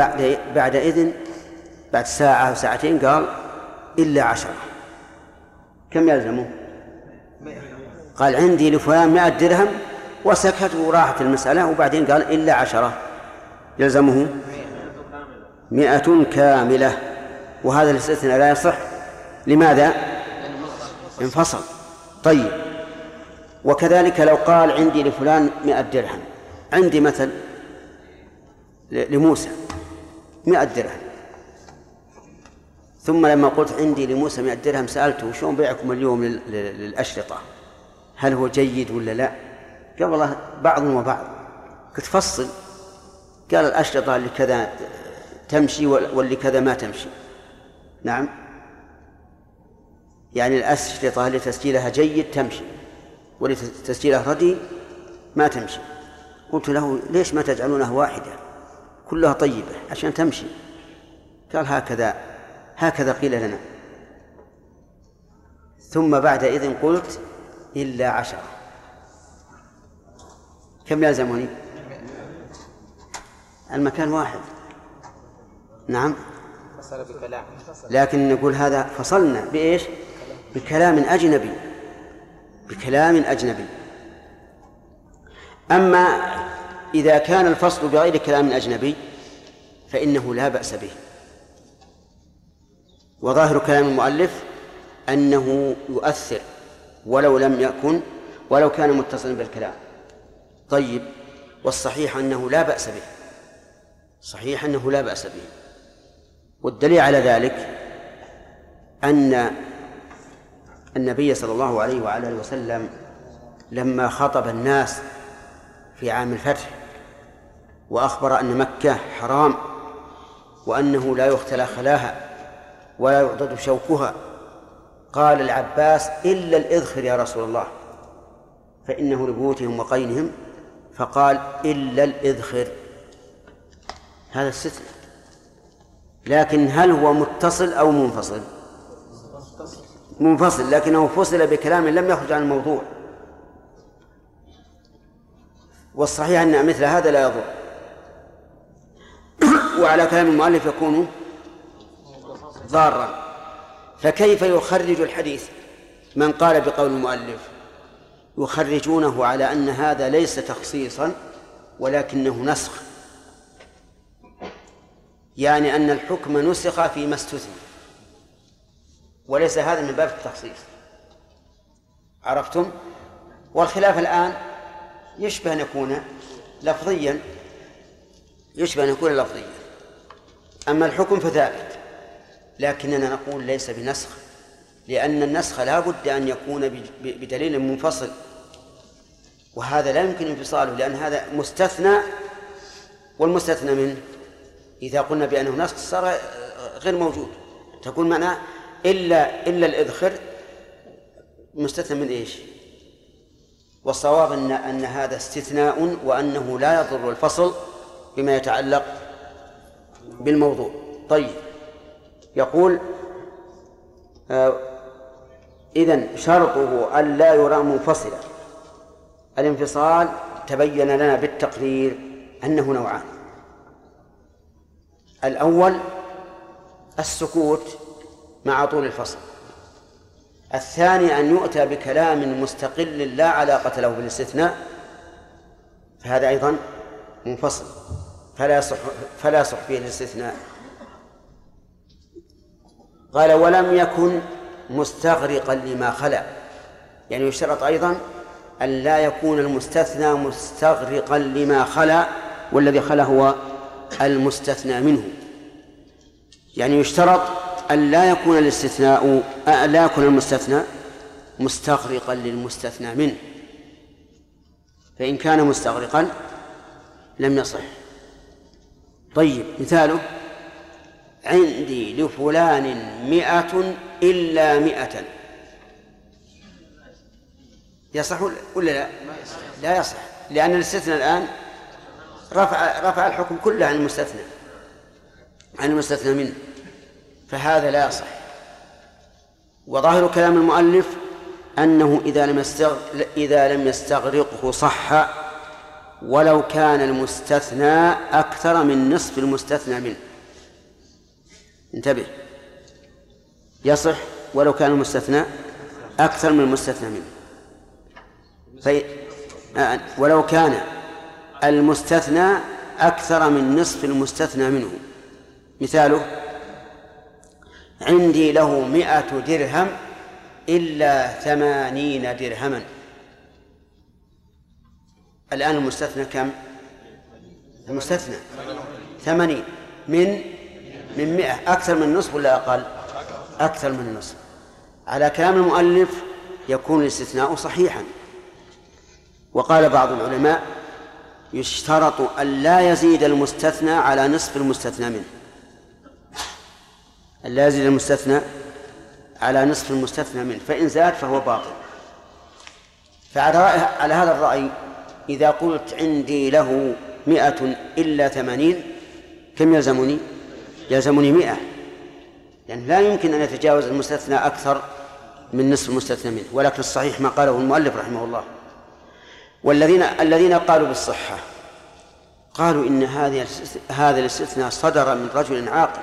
بعد ساعة أو ساعتين قال: إلا 10، كم يلزمه؟ قال: عندي لفلان 100 درهم، وسكت وراحت المسألة، وبعدين قال: إلا 10، يلزمه 100 كاملة. وهذا الاستثناء لا يصح. لماذا؟ انفصل. طيب، وكذلك لو قال: عندي لفلان 100 درهم، عندي مثل لموسى 100 درهم، ثم لما قلت عندي لموسى 100 درهم سألته: شلون بيعكم اليوم للأشرطة؟ هل هو جيد ولا لا؟ قال: والله بعض وبعض. كنت فصل. قال: الأشرطة اللي كذا تمشي واللي كذا ما تمشي. نعم، يعني الأشرطة اللي تسجيلها جيد تمشي، واللي تسجيلها رديء ما تمشي. قلت له: ليش ما تجعلونها واحدة كلها طيبة عشان تمشي؟ قال: هكذا قيل لنا. ثم بعد إذن قلت: إلا 10، كم يلزمني؟ المكان واحد. نعم، لكن نقول هذا فصلنا بإيش؟ بكلام أجنبي. أما إذا كان الفصل بغير كلام أجنبي فإنه لا بأس به. وظاهر كلام المؤلف أنه يؤثر ولو كان متصلا بالكلام. طيب، والصحيح أنه لا بأس به. والدليل على ذلك أن النبي صلى الله عليه وعلى آله وسلم لما خطب الناس في عام الفتح وأخبر أن مكة حرام، وأنه لا يختلى خلاها ولا يعضد شوكها، قال العباس: إلا الإذخر يا رسول الله، فإنه لبيوتهم وقينهم، فقال: إلا الإذخر. هذا استثناء. لكن هل هو متصل أو منفصل؟ منفصل لكنه فصل بكلام لم يخرج عن الموضوع، والصحيح أن مثل هذا لا يضر. وعلى كلام المؤلف يكون ضارا. فكيف يخرج الحديث من قال بقول المؤلف؟ يخرجونه على أن هذا ليس تخصيصا ولكنه نسخ، يعني أن الحكم نسخ فيما استثنى، وليس هذا من باب التخصيص. عرفتم؟ والخلاف الآن يشبه أن يكون لفظيا، أما الحكم فثابت، لكننا نقول ليس بنسخ، لأن النسخ لا بد أن يكون بدليل منفصل، وهذا لا يمكن انفصاله، لأن هذا مستثنى، والمستثنى منه إذا قلنا بأنه نسخ صار غير موجود، تكون معناه إلا الإذخر مستثنى من إيش؟ والصواب أن هذا استثناء، وأنه لا يضر الفصل بما يتعلق بالموضوع. طيب، يقول إذن شرطه أن لا يرى منفصلا. الانفصال تبين لنا بالتقرير أنه نوعان: الأول السكوت مع طول الفصل، الثاني أن يؤتى بكلام مستقل لا علاقة له بالاستثناء، فهذا أيضا منفصل فلا يصح فيه الاستثناء. قال: ولم يكن مستغرقا لما خلا، يعني يشترط أيضا أن لا يكون المستثنى مستغرقا لما خلا، والذي خلا هو المستثنى منه، يعني يشترط أن لا يكون المستثنى مستغرقا للمستثنى منه، فإن كان مستغرقا لم يصح. طيب، مثاله: عندي لفلان 100 إلا 100. يصح ولا لا؟ لا يصح، لأن الاستثناء الآن رفع الحكم كله عن المستثنى منه، فهذا لا يصح. وظاهر كلام المؤلف أنه إذا لم يستغرقه صح، ولو كان المستثنى أكثر من نصف المستثنى منه. انتبه، يصح ولو كان المستثنى أكثر من المستثنى منه. ولو كان المستثنى أكثر من نصف المستثنى منه. مثاله: عندي له 100 درهم إلا 80 درهما. الآن المستثنى كم؟ المستثنى 80 من 100، أكثر من النصف ولا أقل؟ أكثر من النصف. على كلام المؤلف يكون الاستثناء صحيحا. وقال بعض العلماء: يشترط أن لا يزيد المستثنى على نصف المستثنى منه، أن لا يزيد المستثنى على نصف المستثنى منه، فإن زاد فهو باطل. فعلى هذا الرأي إذا قلت عندي له 100 إلا 80، كم يلزمني؟ يلزمني 100، يعني لا يمكن أن يتجاوز المستثنى أكثر من نصف المستثنى منه. ولكن الصحيح ما قاله المؤلف رحمه الله. الذين قالوا بالصحة قالوا إن هذا الاستثناء صدر من رجل عاقل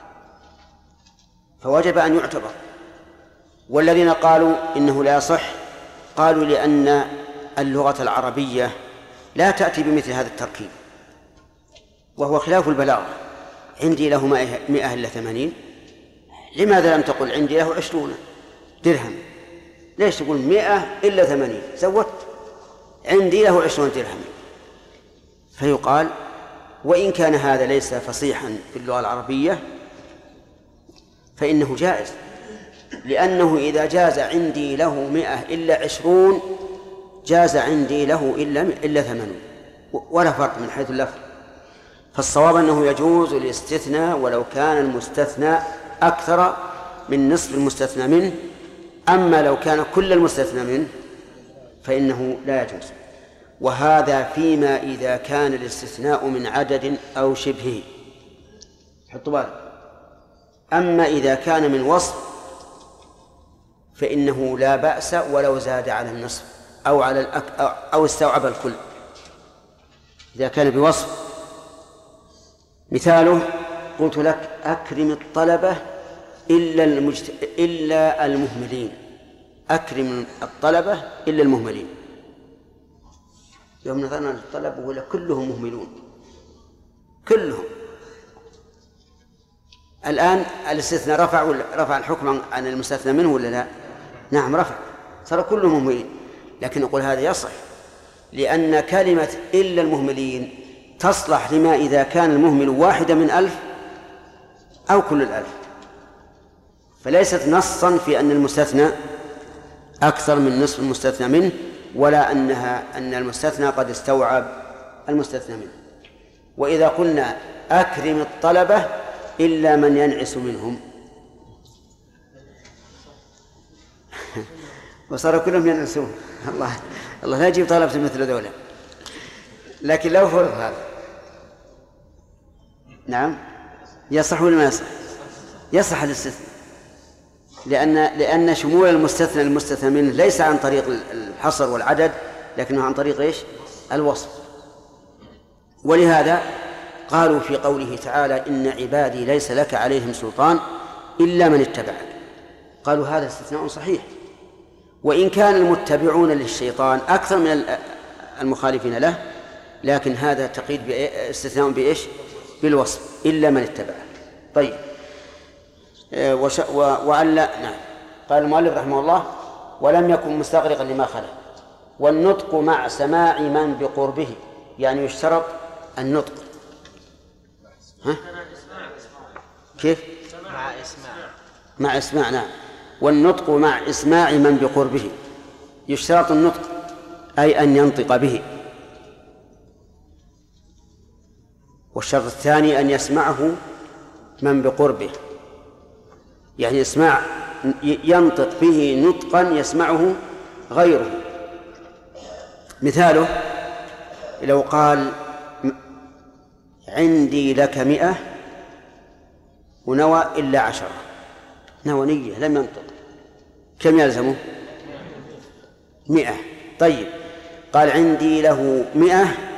فوجب أن يعتبر. والذين قالوا إنه لا يصح قالوا لأن اللغة العربية لا تأتي بمثل هذا التركيب، وهو خلاف البلاغة. عندي له 100 إلا 80، لماذا لم تقل عندي له 20 درهم؟ ليش تقول 100 إلا 80؟ زودت، عندي له 20 درهم. فيقال: وإن كان هذا ليس فصيحا في اللغة العربية فإنه جائز، لأنه إذا جاز عندي له 100 إلا 20 جاز عندي له إلا 80، ولا فرق من حيث اللفظ. فالصواب أنه يجوز الاستثناء ولو كان المستثنى أكثر من نصف المستثنى منه. أما لو كان كل المستثنى منه فإنه لا يجوز. وهذا فيما إذا كان الاستثناء من عدد أو شبهه، حطوا بالك. أما إذا كان من وصف فإنه لا بأس ولو زاد على النصف أو على أو استوعب الكل إذا كان بوصف. مثاله قلت لك أكرم الطلبة إلا المهملين، أكرم الطلبة إلا المهملين. يوم نظرنا للطلبة ولا كلهم مهملون كلهم. الآن الاستثناء رفع الحكم عن المستثنى منه ولا لا؟ نعم رفع، صار كلهم مهملين. لكن نقول هذا يصح لأن كلمة إلا المهملين تصلح لما إذا كان المهمل واحدة من 1000 أو كل 1000، فليست نصا في أن المستثنى أكثر من نصف المستثنى منه، ولا أن المستثنى قد استوعب المستثنى منه. وإذا قلنا أكرم الطلبة إلا من ينعس منهم وصاروا كلهم ينعسون، الله لا يجيب طلبة مثل ذولا. لكن لو فرض هذا نعم يصح ولا ما يصح؟ يصح الاستثناء، لأن شمول المستثنى المستثنى منه ليس عن طريق الحصر والعدد، لكنه عن طريق إيش؟ الوصف. ولهذا قالوا في قوله تعالى إن عبادي ليس لك عليهم سلطان إلا من اتبعك، قالوا هذا استثناء صحيح، وإن كان المتبعون للشيطان أكثر من المخالفين له، لكن هذا تقييد استثناء بإيش؟ بالوصف إلا من اتبعك. طيب نعم. قال المؤلف رحمه الله ولم يكن مستغرقا لما خلا. والنطق مع سماع من بقربه، يعني يشترط النطق. ها؟ كيف؟ مع إسماع. نعم. والنطق مع إسماع من بقربه، يشترط النطق أي أن ينطق به. والشرط الثاني أن يسمعه من بقربه، يعني ينطق به نطقا يسمعه غيره. مثاله لو قال عندي لك 100 ونوى إلا 10، نوى نية لم ينطق، كم يلزمه؟ 100. طيب قال عندي له 100،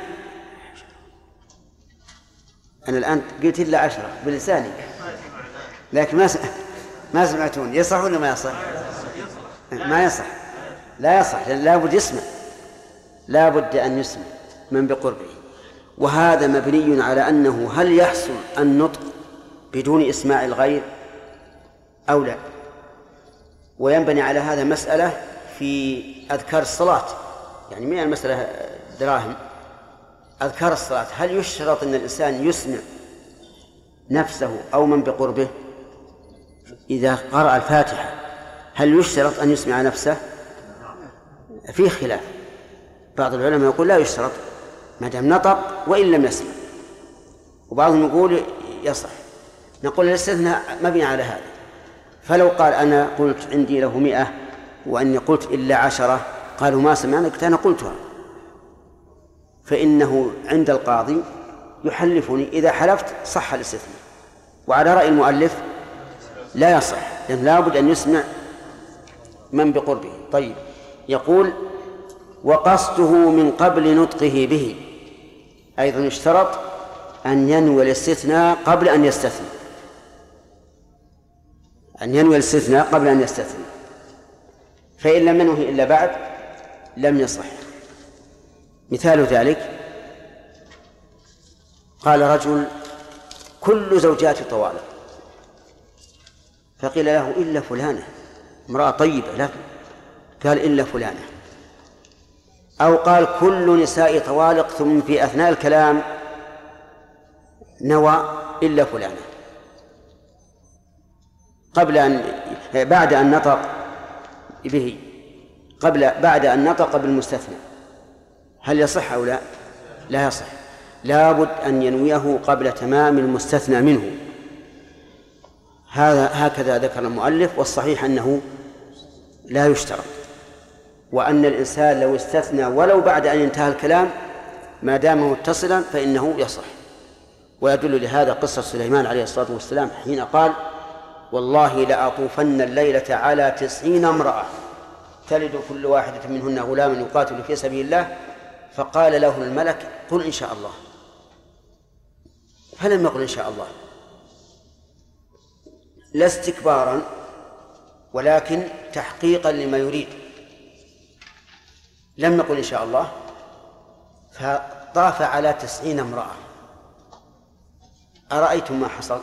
أنا الآن قلت إلا 10 بلساني لكن ما سمعتون. يصح ولا ما يصح؟ ما يصح، لا يصح، لا بد يسمع، لا بد أن يسمع من بقربه. وهذا مبني على أنه هل يحصل النطق بدون إسماع الغير أو لا. وينبني على هذا مسألة في أذكار الصلاة، يعني من المسألة دراهم. أذكار الصلاة هل يشترط أن الإنسان يسمع نفسه أو من بقربه؟ إذا قرأ الفاتحة هل يشترط أن يسمع نفسه؟ فيه خلاف، بعض العلماء يقول لا يشترط ما دام نطق وإن لم يسمع، وبعضهم يقول يصح. نقول الاستثناء مبني على هذا. فلو قال أنا قلت عندي له 100 وأني قلت إلا 10، قالوا ما سمعنا أنا قلتها، فإنه عند القاضي يحلفني، إذا حلفت صح الاستثناء. وعلى رأي المؤلف لا يصح، لأن لا بد أن يسمع من بقربه. طيب يقول وقصده من قبل نطقه به، أيضا يشترط أن ينوي الاستثناء قبل أن يستثني، أن ينوي الاستثناء قبل أن يستثني، فإن لم ينوه إلا بعد لم يصح. مثال ذلك قال رجل كل زوجاتي طوالق، فقيل له إلا فلانة، امرأة طيبة، لكن قال إلا فلانة. أو قال كل نساء طوالق، ثم في أثناء الكلام نوى إلا فلانة بعد أن نطق به، بعد أن نطق بالمستثنى، هل يصح أو لا؟ لا يصح، لابد أن ينويه قبل تمام المستثنى منه. هكذا ذكر المؤلف، والصحيح أنه لا يشترط، وأن الإنسان لو استثنى ولو بعد أن انتهى الكلام ما دام متصلا فإنه يصح. ويدل لهذا قصة سليمان عليه الصلاة والسلام حين قال والله لأطوفن الليلة على 90 امرأة تلد كل واحدة منهن غلاما يقاتل في سبيل الله. فقال له الملك قل إن شاء الله، فلم يقل إن شاء الله، لا استكبارا ولكن تحقيقا لما يريد، لم يقل إن شاء الله. فطاف على 90 امرأة. أرأيتم ما حصل؟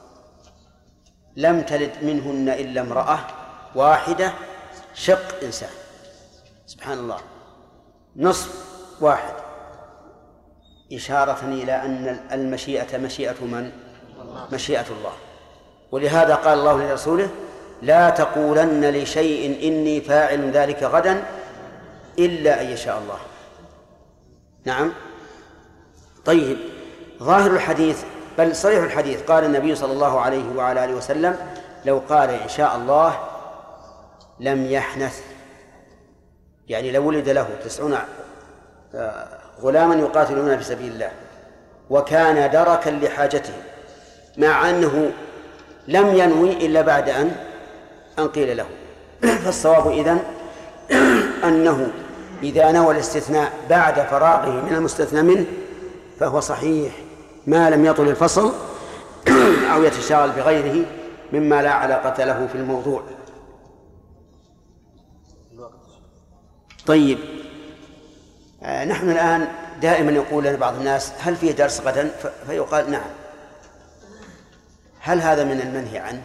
لم تلد منهن إلا امرأة واحدة شق إنسان، سبحان الله، نصف واحد، إشارة إلى أن المشيئة مشيئة من؟ مشيئة الله. ولهذا قال الله لرسوله لا تقولن لشيء إني فاعل ذلك غدا إلا أن يشاء الله. نعم. طيب، ظاهر الحديث بل صريح الحديث قال النبي صلى الله عليه وعلى آله وسلم لو قال إن شاء الله لم يحنث، يعني لو ولد له 90 غلاما يقاتلون في سبيل الله وكان دركا لحاجته، مع أنه لم ينوي إلا بعد أن قيل له. فالصواب إذن أنه إذا نوى الاستثناء بعد فراغه من المستثنى منه فهو صحيح ما لم يطل الفصل أو يتشاغل بغيره مما لا علاقة له في الموضوع. طيب، نحن الآن دائما يقول لنا بعض الناس هل فيه درس غدا؟ فيقال نعم. هل هذا من المنهي عنه؟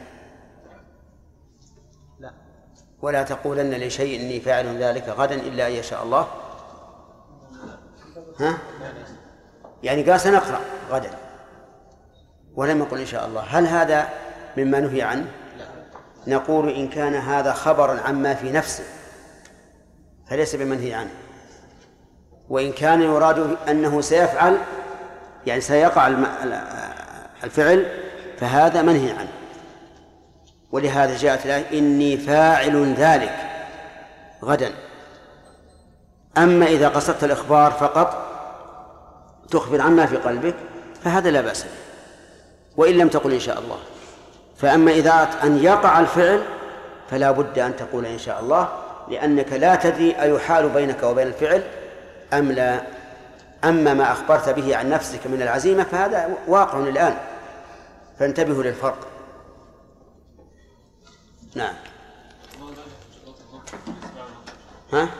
لا. ولا تقولن لشيء إني فاعل ذلك غدا إلا أن يشاء الله. ها؟ يعني قال سنقرأ غدا ولم يقل إن شاء الله، هل هذا مما نهي عنه؟ نقول إن كان هذا خبرا عما في نفسه فليس بمنهي عنه، وإن كان يراد أنه سيفعل يعني سيقع الفعل فهذا منهي عنه. ولهذا جاءت الآية إني فاعل ذلك غدا. أما إذا قصدت الإخبار فقط تخبر عما في قلبك فهذا لا بأس به وإن لم تقل إن شاء الله. فأما إذا أن يقع الفعل فلا بد أن تقول إن شاء الله، لأنك لا تدري أيحال بينك وبين الفعل أم لا. أما ما أخبرت به عن نفسك من العزيمة فهذا واقع الآن، فانتبهوا للفرق. نعم. ها؟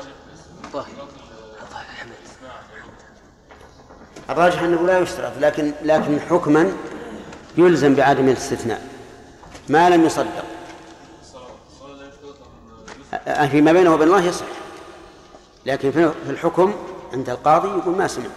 الراجح أنه لا يشترط، لكن حكما يلزم بعدم الاستثناء ما لم يصدق. فيما بينه وبين الله يصح، لكن في الحكم عند القاضي يقول ما سمع.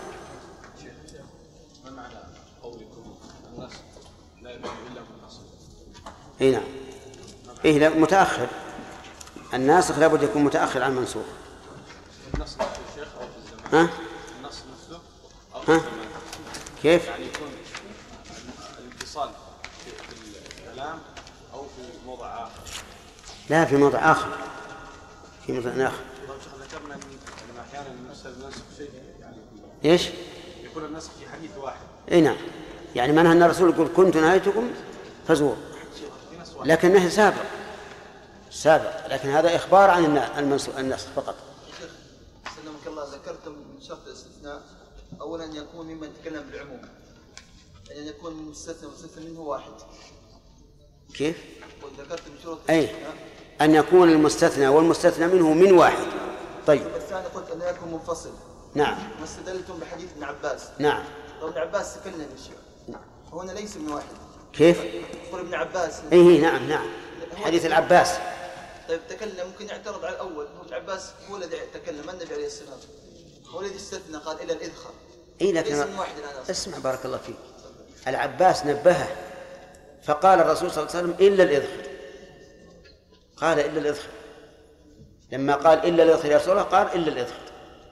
ما معنى قولكم النص لا يكون إلا بالنص؟ اي نعم، إيه متأخر، الناسخ لابد يكون متأخر عن المنسوخ. النص نفسه الشيخ أو في الزمان؟ ها؟ النص نفسه أو في ها؟ الزمان؟ كيف؟ يعني يكون الاتصال في الكلام أو في موضع آخر؟ لا، في موضع آخر، في موضع آخر. ذكرنا أن أحيانا النسخ شيء يعني إيش؟ يكون النسخ في حديث واحد. اي نعم، يعني معنى أن الرسول يقول كنت نهيتكم فزور، لكن نهي سابق، لكن هذا إخبار عن النسخ فقط. سلمك الله، ذكرتم من شرط الاستثناء أولا يكون ممن يتكلم بالعموم، يعني يكون المستثنى منه واحد. كيف؟ وذكرتم شروط أي أن يكون المستثنى والمستثنى منه من واحد. طيب. الثاني قلت أن يكون منفصل. نعم. واستدلتم بحديث ابن عباس. نعم. لو ابن عباس تكلم الشيء. نعم. هنا ليس من واحد. كيف؟ يقول ابن عباس. إيه نعم، حديث العباس. طيب تكلم، ممكن يعترض على الأول، هو ابن عباس هو الذي تكلم، النبي عليه السلام هو الذي استثنى قال إلى الإذخر. إيه لكن ليس من واحد الآن. اسمع بارك الله فيك، العباس فقال الرسول صلى الله عليه وسلم إلا الإذخر، قال إلا الإذخر، لما قال إلا الإذخر يا رسول الله قال إلا الإذخر.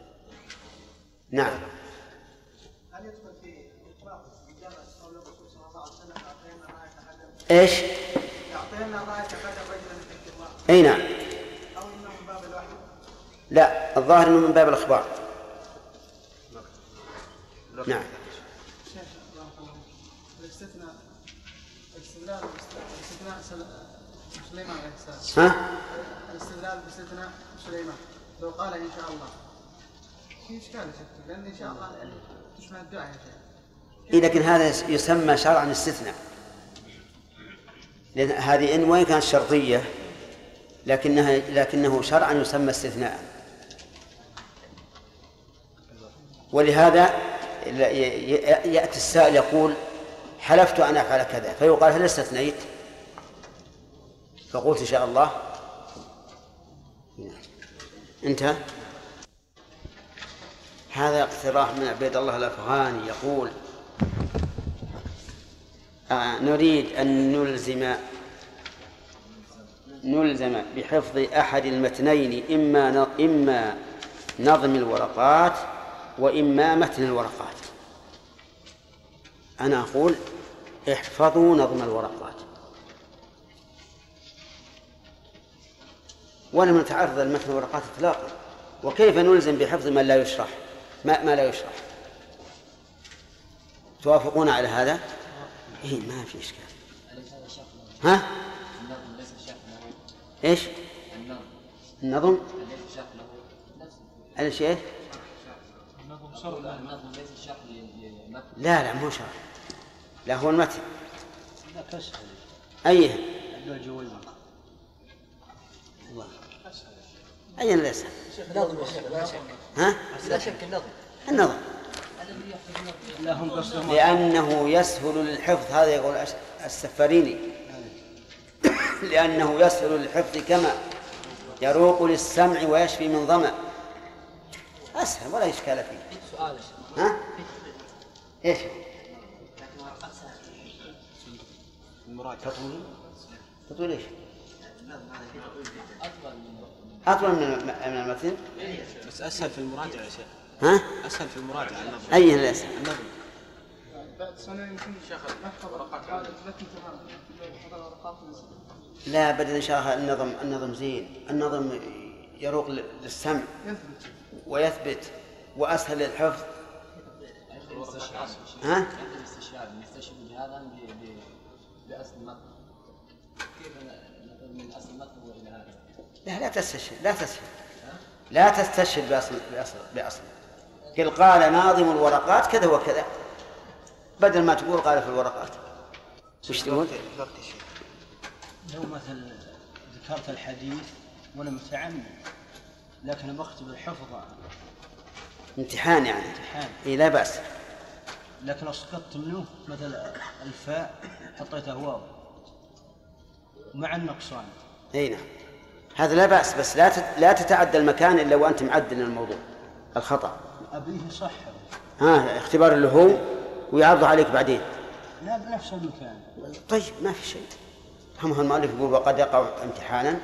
نعم. هل يدخل في إطلاق إجابة قول الرسول صلى الله عليه وسلم أعطينا ما يتقدم؟ إيش؟ أعطينا ما يتقدم رجلا من الكرام. أي نعم. أو إنه من باب الوحي؟ لا، الظاهر إنه من باب الأخبار. نعم. الاستثناء الاستدلال سليمان عليه السلام. ها؟ الاستدلال باستثناء سليمان لو قال إن شاء الله في إشكال يا شيخ، لأن إن شاء الله يعني تشمل الدعاء يا شيخ. لكن هذا يسمى شرعا استثناء، لأن هذه إن وين كانت شرطية لكنه شرعا يسمى استثناء. ولهذا يأتي السائل يقول حلفت أن أفعل كذا، فيقال هل استثنيت؟ فقلت إن شاء الله. انتهى. هذا اقتراح من عبيد الله الأفغاني يقول نريد أن نلزم بحفظ أحد المتنين إما نظم الورقات وإما متن الورقات. أنا أقول احفظوا نظم الورقات، ولم نتعرض لمتن الورقات إطلاقا. وكيف نلزم بحفظ ما لا يشرح ما لا يشرح؟ توافقون على هذا؟ إيه ما في إشكال. ها؟ إيش؟ النظم على شيء؟ لا مو شرح، لا هو المتن. أيه؟ أي ليس؟ ها؟ لا شك النظم لأنه يسهل للحفظ. هذا يقول السفاريني لأنه يسهل للحفظ كما يروق للسمع ويشفي من ظمأ. أسهل ولا إشكال فيه. ها؟ إيش؟ تطويل إيش؟ أطول من المتن، بس أسهل في المراجعة يا شيخ. ها؟ أسهل في المراجعة النظم. أي الأسهل؟ النظم. بعد سنة يمكن شيخ نحفظ ورقات لكن لا بدل إن شاء الله النظم زين. النظم يروق للسمع ويثبت وأسهل للحفظ. ها؟ نستشهد بهذا بأصل المتن. كيف من أصل المتن وإلى هذا؟ لا تستشهد بأصل. قل قال ناظم الورقات كذا وكذا، بدل ما تقول قال في الورقات. وش تقول؟ لو مثل ذكرت الحديث وأنا متعمد لكن بختبر حفظه امتحان يعني. إيه لا بأس. لكن أسقطت منه مثل الفاء حطيته واو مع النقصان. أي نعم هذا لا بأس، بس لا تتعدى المكان إلا وأنت معدل الموضوع الخطأ. أبيه صح. اختبار اللي هو ويعرض عليك بعدين. لا بنفس المكان. طيب ما في شيء. هم المؤلف يقول وقد يقع امتحانا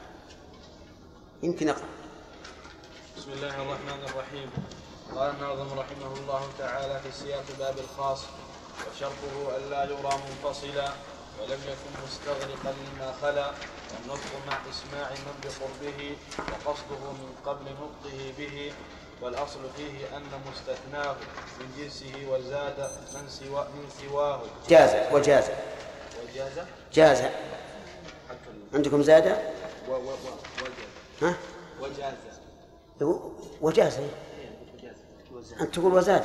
يمكن يقع. بسم الله الرحمن الرحيم. قال الناظم رحمه الله تعالى في سياق باب الخاص: وشرطه ألا يرى منفصلا ولم يكن مستغرقا لما خلا، والنطق مع إسماع من بقربه وقصده من قبل نطقه به، والأصل فيه أن مستثناه من جنسه وزاد من سواه. جاز عندكم زاد؟ ها؟ وجاز. أنت تقول وزاد.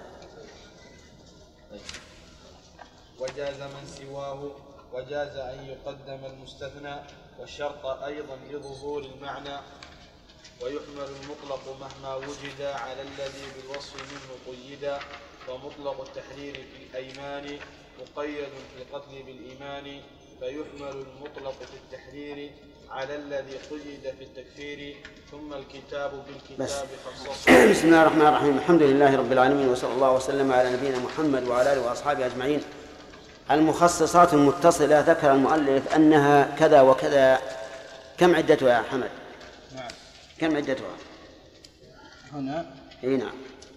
وجاز من سواه، وجاز أن يقدم المستثنى، والشرط أيضا لظهور المعنى، ويحمل المطلق مهما وجد على الذي بالوصف منه قيدا، ومطلق التحرير في الأيمان مقيد في القتل بالإيمان، فيحمل المطلق في التحرير على الذي قيد في التكفير، ثم الكتاب بالكتاب خصصه. بسم الله الرحمن الرحيم. الحمد لله رب العالمين، وصلى الله وسلم على نبينا محمد وعلى آله وأصحابه أجمعين. المخصصات المتصلة ذكر المؤلف أنها كذا وكذا. كم عدتها يا حمد؟ نعم. كم عدتها؟ هنا اي نعم.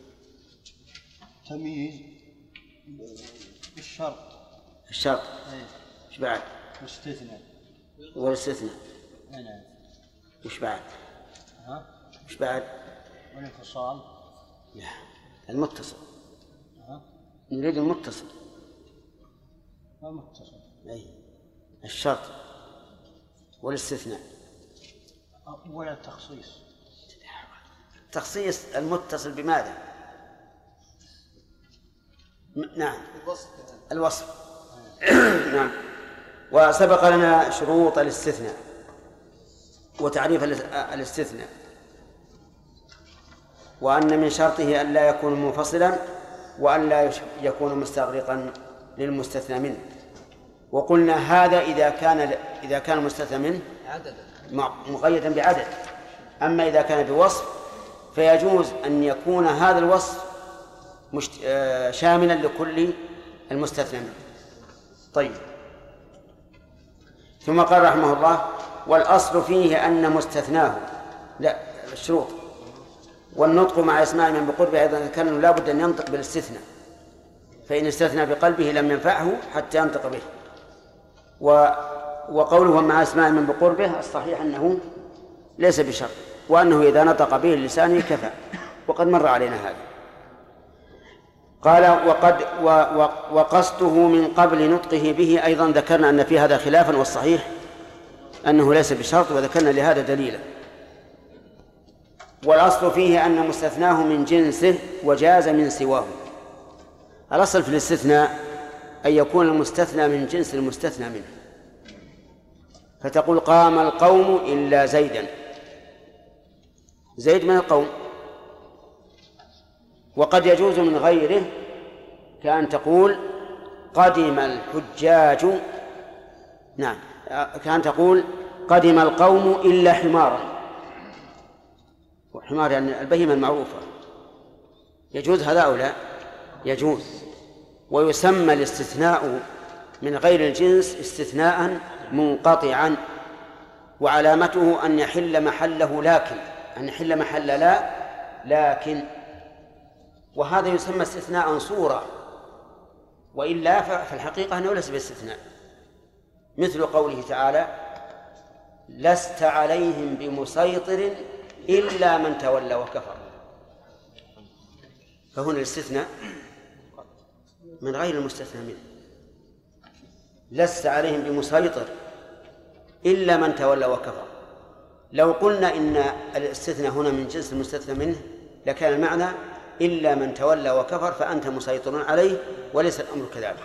تمييز بالشرط. الشرط. ايش بعد؟ والاستثناء. نعم. وش بعد؟ ها؟ وش بعد؟ والانفصال. لا المتصل. ها؟ نريد المتصل. متصل. أي الشرط والاستثناء ولا التخصيص. تخصيص المتصل بماذا؟ نعم الوصف. نعم. وسبق لنا شروط الاستثناء وتعريف الاستثناء، وأن من شرطه أن لا يكون منفصلا وأن لا يكون مستغرقا للمستثنى منه. وقلنا هذا إذا كان المستثنى منه مقيدا بعدد. أما إذا كان بوصف فيجوز أن يكون هذا الوصف شاملا لكل المستثنى منه. طيب، ثم قال رحمه الله: والأصل فيه أن مستثناه لا الشروط والنطق مع اسماء من بقربه أيضا ذكرنا لا بد أن ينطق بالاستثناء، فإن استثنى بقلبه لم ينفعه حتى ينطق به. وقوله مع اسماء من بقربه الصحيح أنه ليس بشرط، وأنه إذا نطق به اللسان كفى، وقد مر علينا هذا. قال: وقصده من قبل نطقه به أيضا ذكرنا أن في هذا خلافا، والصحيح أنه ليس بشرط، وذكرنا لهذا دليلا. والأصل فيه أن مستثناه من جنسه وجاز من سواه. الأصل في الاستثناء أن يكون المستثنى من جنس المستثنى منه، فتقول: قام القوم إلا زيدا، زيد من القوم. وقد يجوز من غيره، كأن تقول: قدم الحجاج، نعم، كأن تقول: قدم القوم إلا حمارا، وحمار يعني البهيمة المعروفة. يجوز هذا أو لا؟ يجوز. ويسمى الاستثناء من غير الجنس استثناء منقطعا، وعلامته أن يحل محله لكن، أن يحل محل لا لكن، وهذا يسمى استثناء صورة، وإلا في الحقيقة أنه ليس باستثناء. مثل قوله تعالى: لست عليهم بمسيطر إلا من تولى وكفر. فهنا الاستثناء من غير المستثنى منه، لست عليهم بمسيطر إلا من تولى وكفر. لو قلنا إن الاستثناء هنا من جنس المستثنى منه لكان المعنى إلا من تولى وكفر فأنت مسيطر عليه، وليس الأمر كذلك.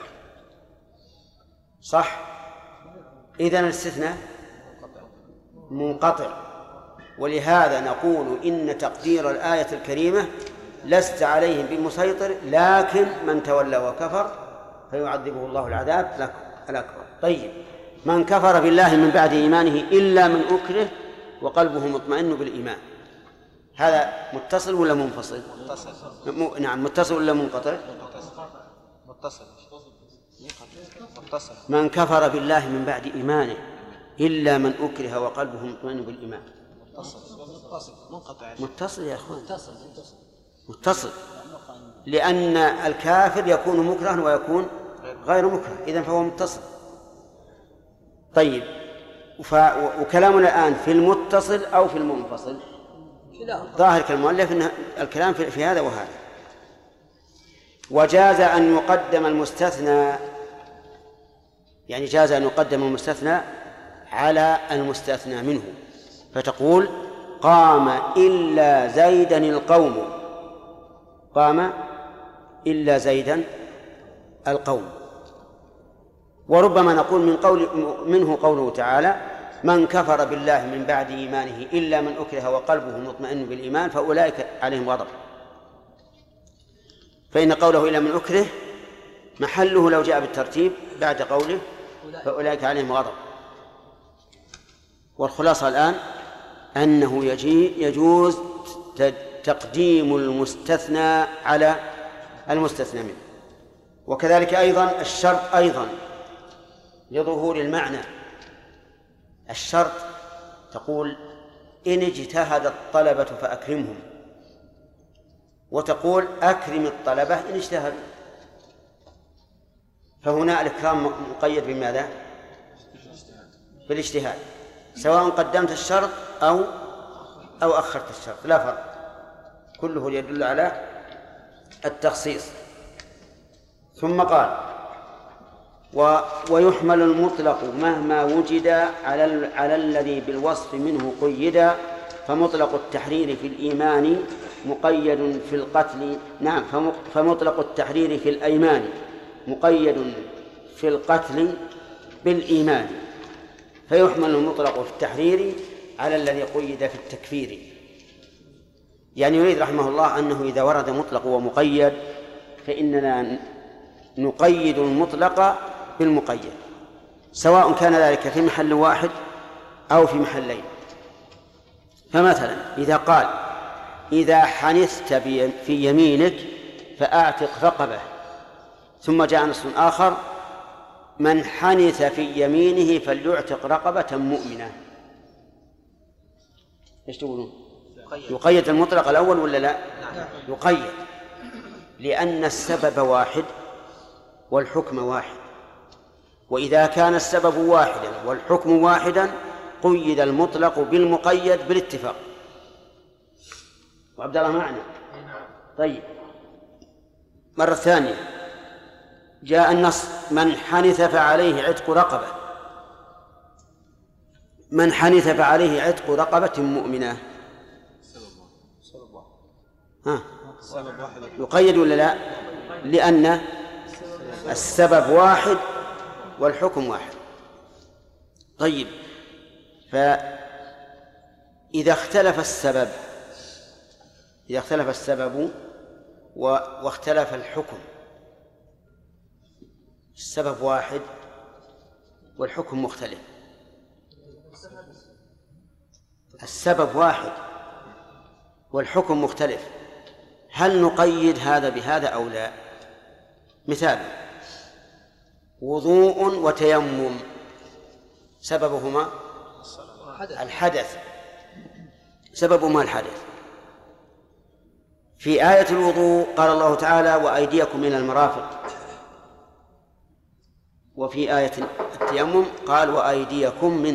صح؟ إذن الاستثناء منقطع، ولهذا نقول إن تقدير الآية الكريمة: لست عليهم بمسيطر لكن من تولى وكفر فيعذبه الله العذاب الأكبر. طيب، من كفر بالله من بعد إيمانه إلا من أكره وقلبه مطمئن بالإيمان، هذا متصل ولا منفصل؟ نعم، متصل ولا منقطع؟ متصل. من كفر بالله من بعد إيمانه إلا من أكره وقلبه مطمئن بالإيمان. متصل يا أخوان، متصل، لأن الكافر يكون مكرها ويكون غير مكره، إذن فهو متصل. طيب، وكلامنا الآن في المتصل أو في المنفصل؟ ظاهر كالمؤلف أن الكلام في هذا وهذا. وجاز أن يقدم المستثنى، يعني جاز أن يقدم المستثنى على المستثنى منه، فتقول: قام إلا زيدا القوم، قام إلا زيدا القوم. وربما نقول منه قوله تعالى: من كفر بالله من بعد إيمانه إلا من أكره وقلبه مطمئن بالإيمان فأولئك عليهم غضب. فإن قوله إلا من أكره محله لو جاء بالترتيب بعد قوله فأولئك عليهم غضب. والخلاصة الآن أنه يجوز تقديم المستثنى على المستثنى منه. وكذلك أيضا الشرط أيضا لظهور المعنى. الشرط تقول: إن اجتهد الطلبة فأكرمهم، وتقول: أكرم الطلبة إن اجتهدوا. فهنا الإكرام مقيد بماذا؟ بالاجتهاد، سواء قدمت الشرط أو أخرت الشرط لا فرق، كله يدل على التخصيص. ثم قال: ويحمل المطلق مهما وجد على الذي بالوصف منه قيدا، فمطلق التحرير في الإيمان مقيد في القتل. نعم، فمطلق التحرير في الأيمان مقيد في القتل بالإيمان، فيحمل المطلق في التحرير على الذي قيد في التكفير. يعني يريد رحمه الله أنه إذا ورد مطلق ومقيد فإننا نقيد المطلق بالمقيد، سواء كان ذلك في محل واحد أو في محلين. فمثلا إذا قال إذا حنثت في يمينك فأعتق رقبة، ثم جاء نص آخر من حنث في يمينه فليعتق رقبة مؤمنة، ايش تقولون؟ يقيد المطلق الأول ولا لا؟ يقيد، لأن السبب واحد والحكم واحد، وإذا كان السبب واحدا والحكم واحدا قيد المطلق بالمقيد بالاتفاق. وعبد الله معنا؟ طيب، مرة ثانية جاء النص من حنث فعليه عتق رقبة، من حنث فعليه عتق رقبة مؤمنة، يقيد ولا لا؟ لأن السبب واحد والحكم واحد. طيب، فإذا اختلف السبب واختلف الحكم، السبب واحد والحكم مختلف، السبب واحد والحكم مختلف، هل نقيد هذا بهذا أو لا؟ مثال: وضوء وتيمم سببهما الحدث، سببهما الحدث. في آية الوضوء قال الله تعالى وأيديكم من المرافق، وفي آية التيمم قال وأيديكم منه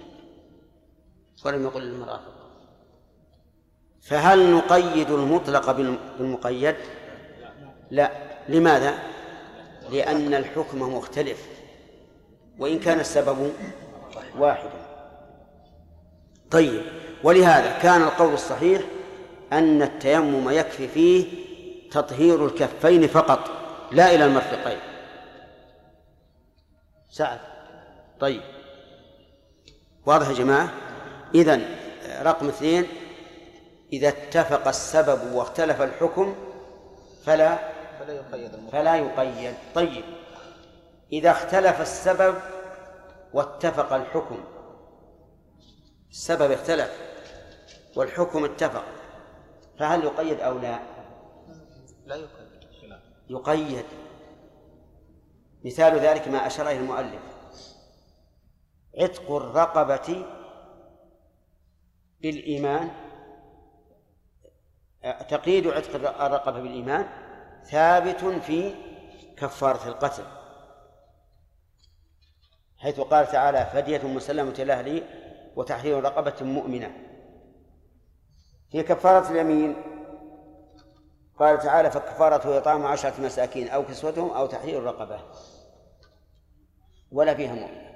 ولم يقل المرافق. فهل نقيد المطلق بالمقيد؟ لا. لماذا؟ لأن الحكم مختلف وإن كان السبب واحدا. طيب، ولهذا كان القول الصحيح أن التيمم يكفي فيه تطهير الكفين فقط لا إلى المرفقين. سعد؟ طيب، واضح يا جماعة؟ إذن رقم 2: إذا اتفق السبب واختلف الحكم فلا يقيد. طيب، إذا اختلف السبب واتفق الحكم، السبب اختلف والحكم اتفق، فهل يقيد أو لا؟ لا يقيد. مثال ذلك ما أشار إليه المؤلف: عتق الرقبة بالإيمان، تقييد عتق الرقبة بالإيمان ثابت في كفارة القتل، حيث قال تعالى فدية مسلمة إلى أهله وتحرير رقبة مؤمنة. في كفارة اليمين قال تعالى فكفارته إطعام 10 مساكين أو كسوتهم أو تحرير رقبة، ولا فيها مؤمنة.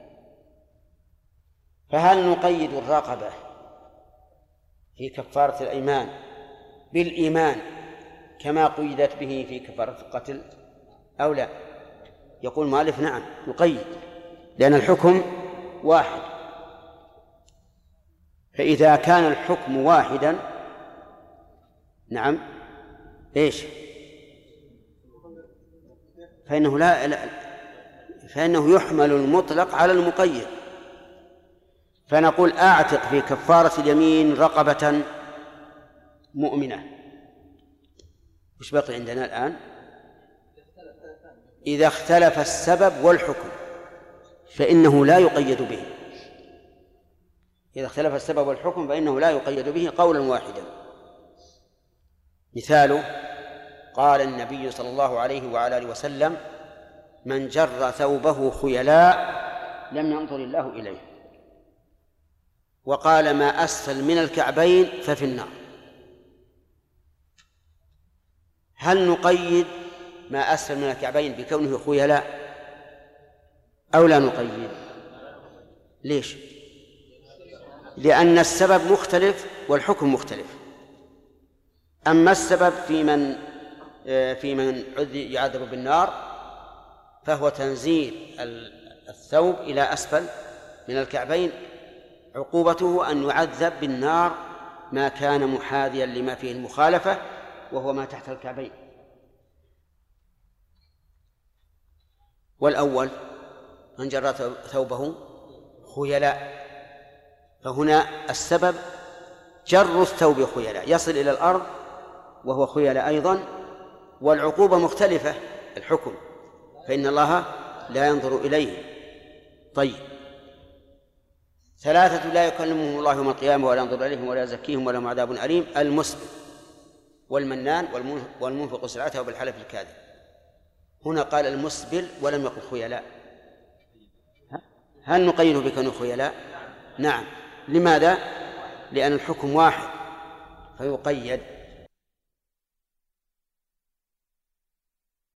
فهل نقيد الرقبة في كفارة الأيمان بالإيمان كما قيدت به في كفارة القتل أو لا؟ يقول المؤلف نعم نقيد، لأن الحكم واحد. فإذا كان الحكم واحدا نعم إيش؟ فإنه يحمل المطلق على المقيد، فنقول أعتق في كفارة اليمين رقبة مؤمنة. وش بقي عندنا الآن؟ إذا اختلف السبب والحكم فإنه لا يقيد به. إذا اختلف السبب والحكم فإنه لا يقيد به قولا واحدا. مثاله قال النبي صلى الله عليه وعلى آله وسلم من جر ثوبه خيلاء لم ينظر الله إليه، وقال ما أسفل من الكعبين ففي النار. هل نقيد ما أسفل من الكعبين بكونه خيلاء أو لا نقيد؟ ليش؟ لأن السبب مختلف والحكم مختلف. أما السبب في من يعذب بالنار فهو تنزيل الثوب إلى أسفل من الكعبين، عقوبته أن يعذب بالنار ما كان محاذيا لما فيه المخالفة وهو ما تحت الكعبين. والأول من جر ثوبه خيلاء، فهنا السبب جر الثوب خيلاء يصل إلى الأرض وهو خيلاء أيضا، والعقوبة مختلفة الحكم، فإن الله لا ينظر إليه. طيب، 3 لا يكلمهم الله يوم القيامة ولا ينظر إليهم ولا يزكيهم ولهم عذاب أليم: المسبل والمنان والمنفق سلعته بالحلف الكاذب. هنا قال المسبل ولم يقل خيلاء. هل نقيد بكونه خيلاء؟ نعم. لماذا؟ لأن الحكم واحد فيقيد.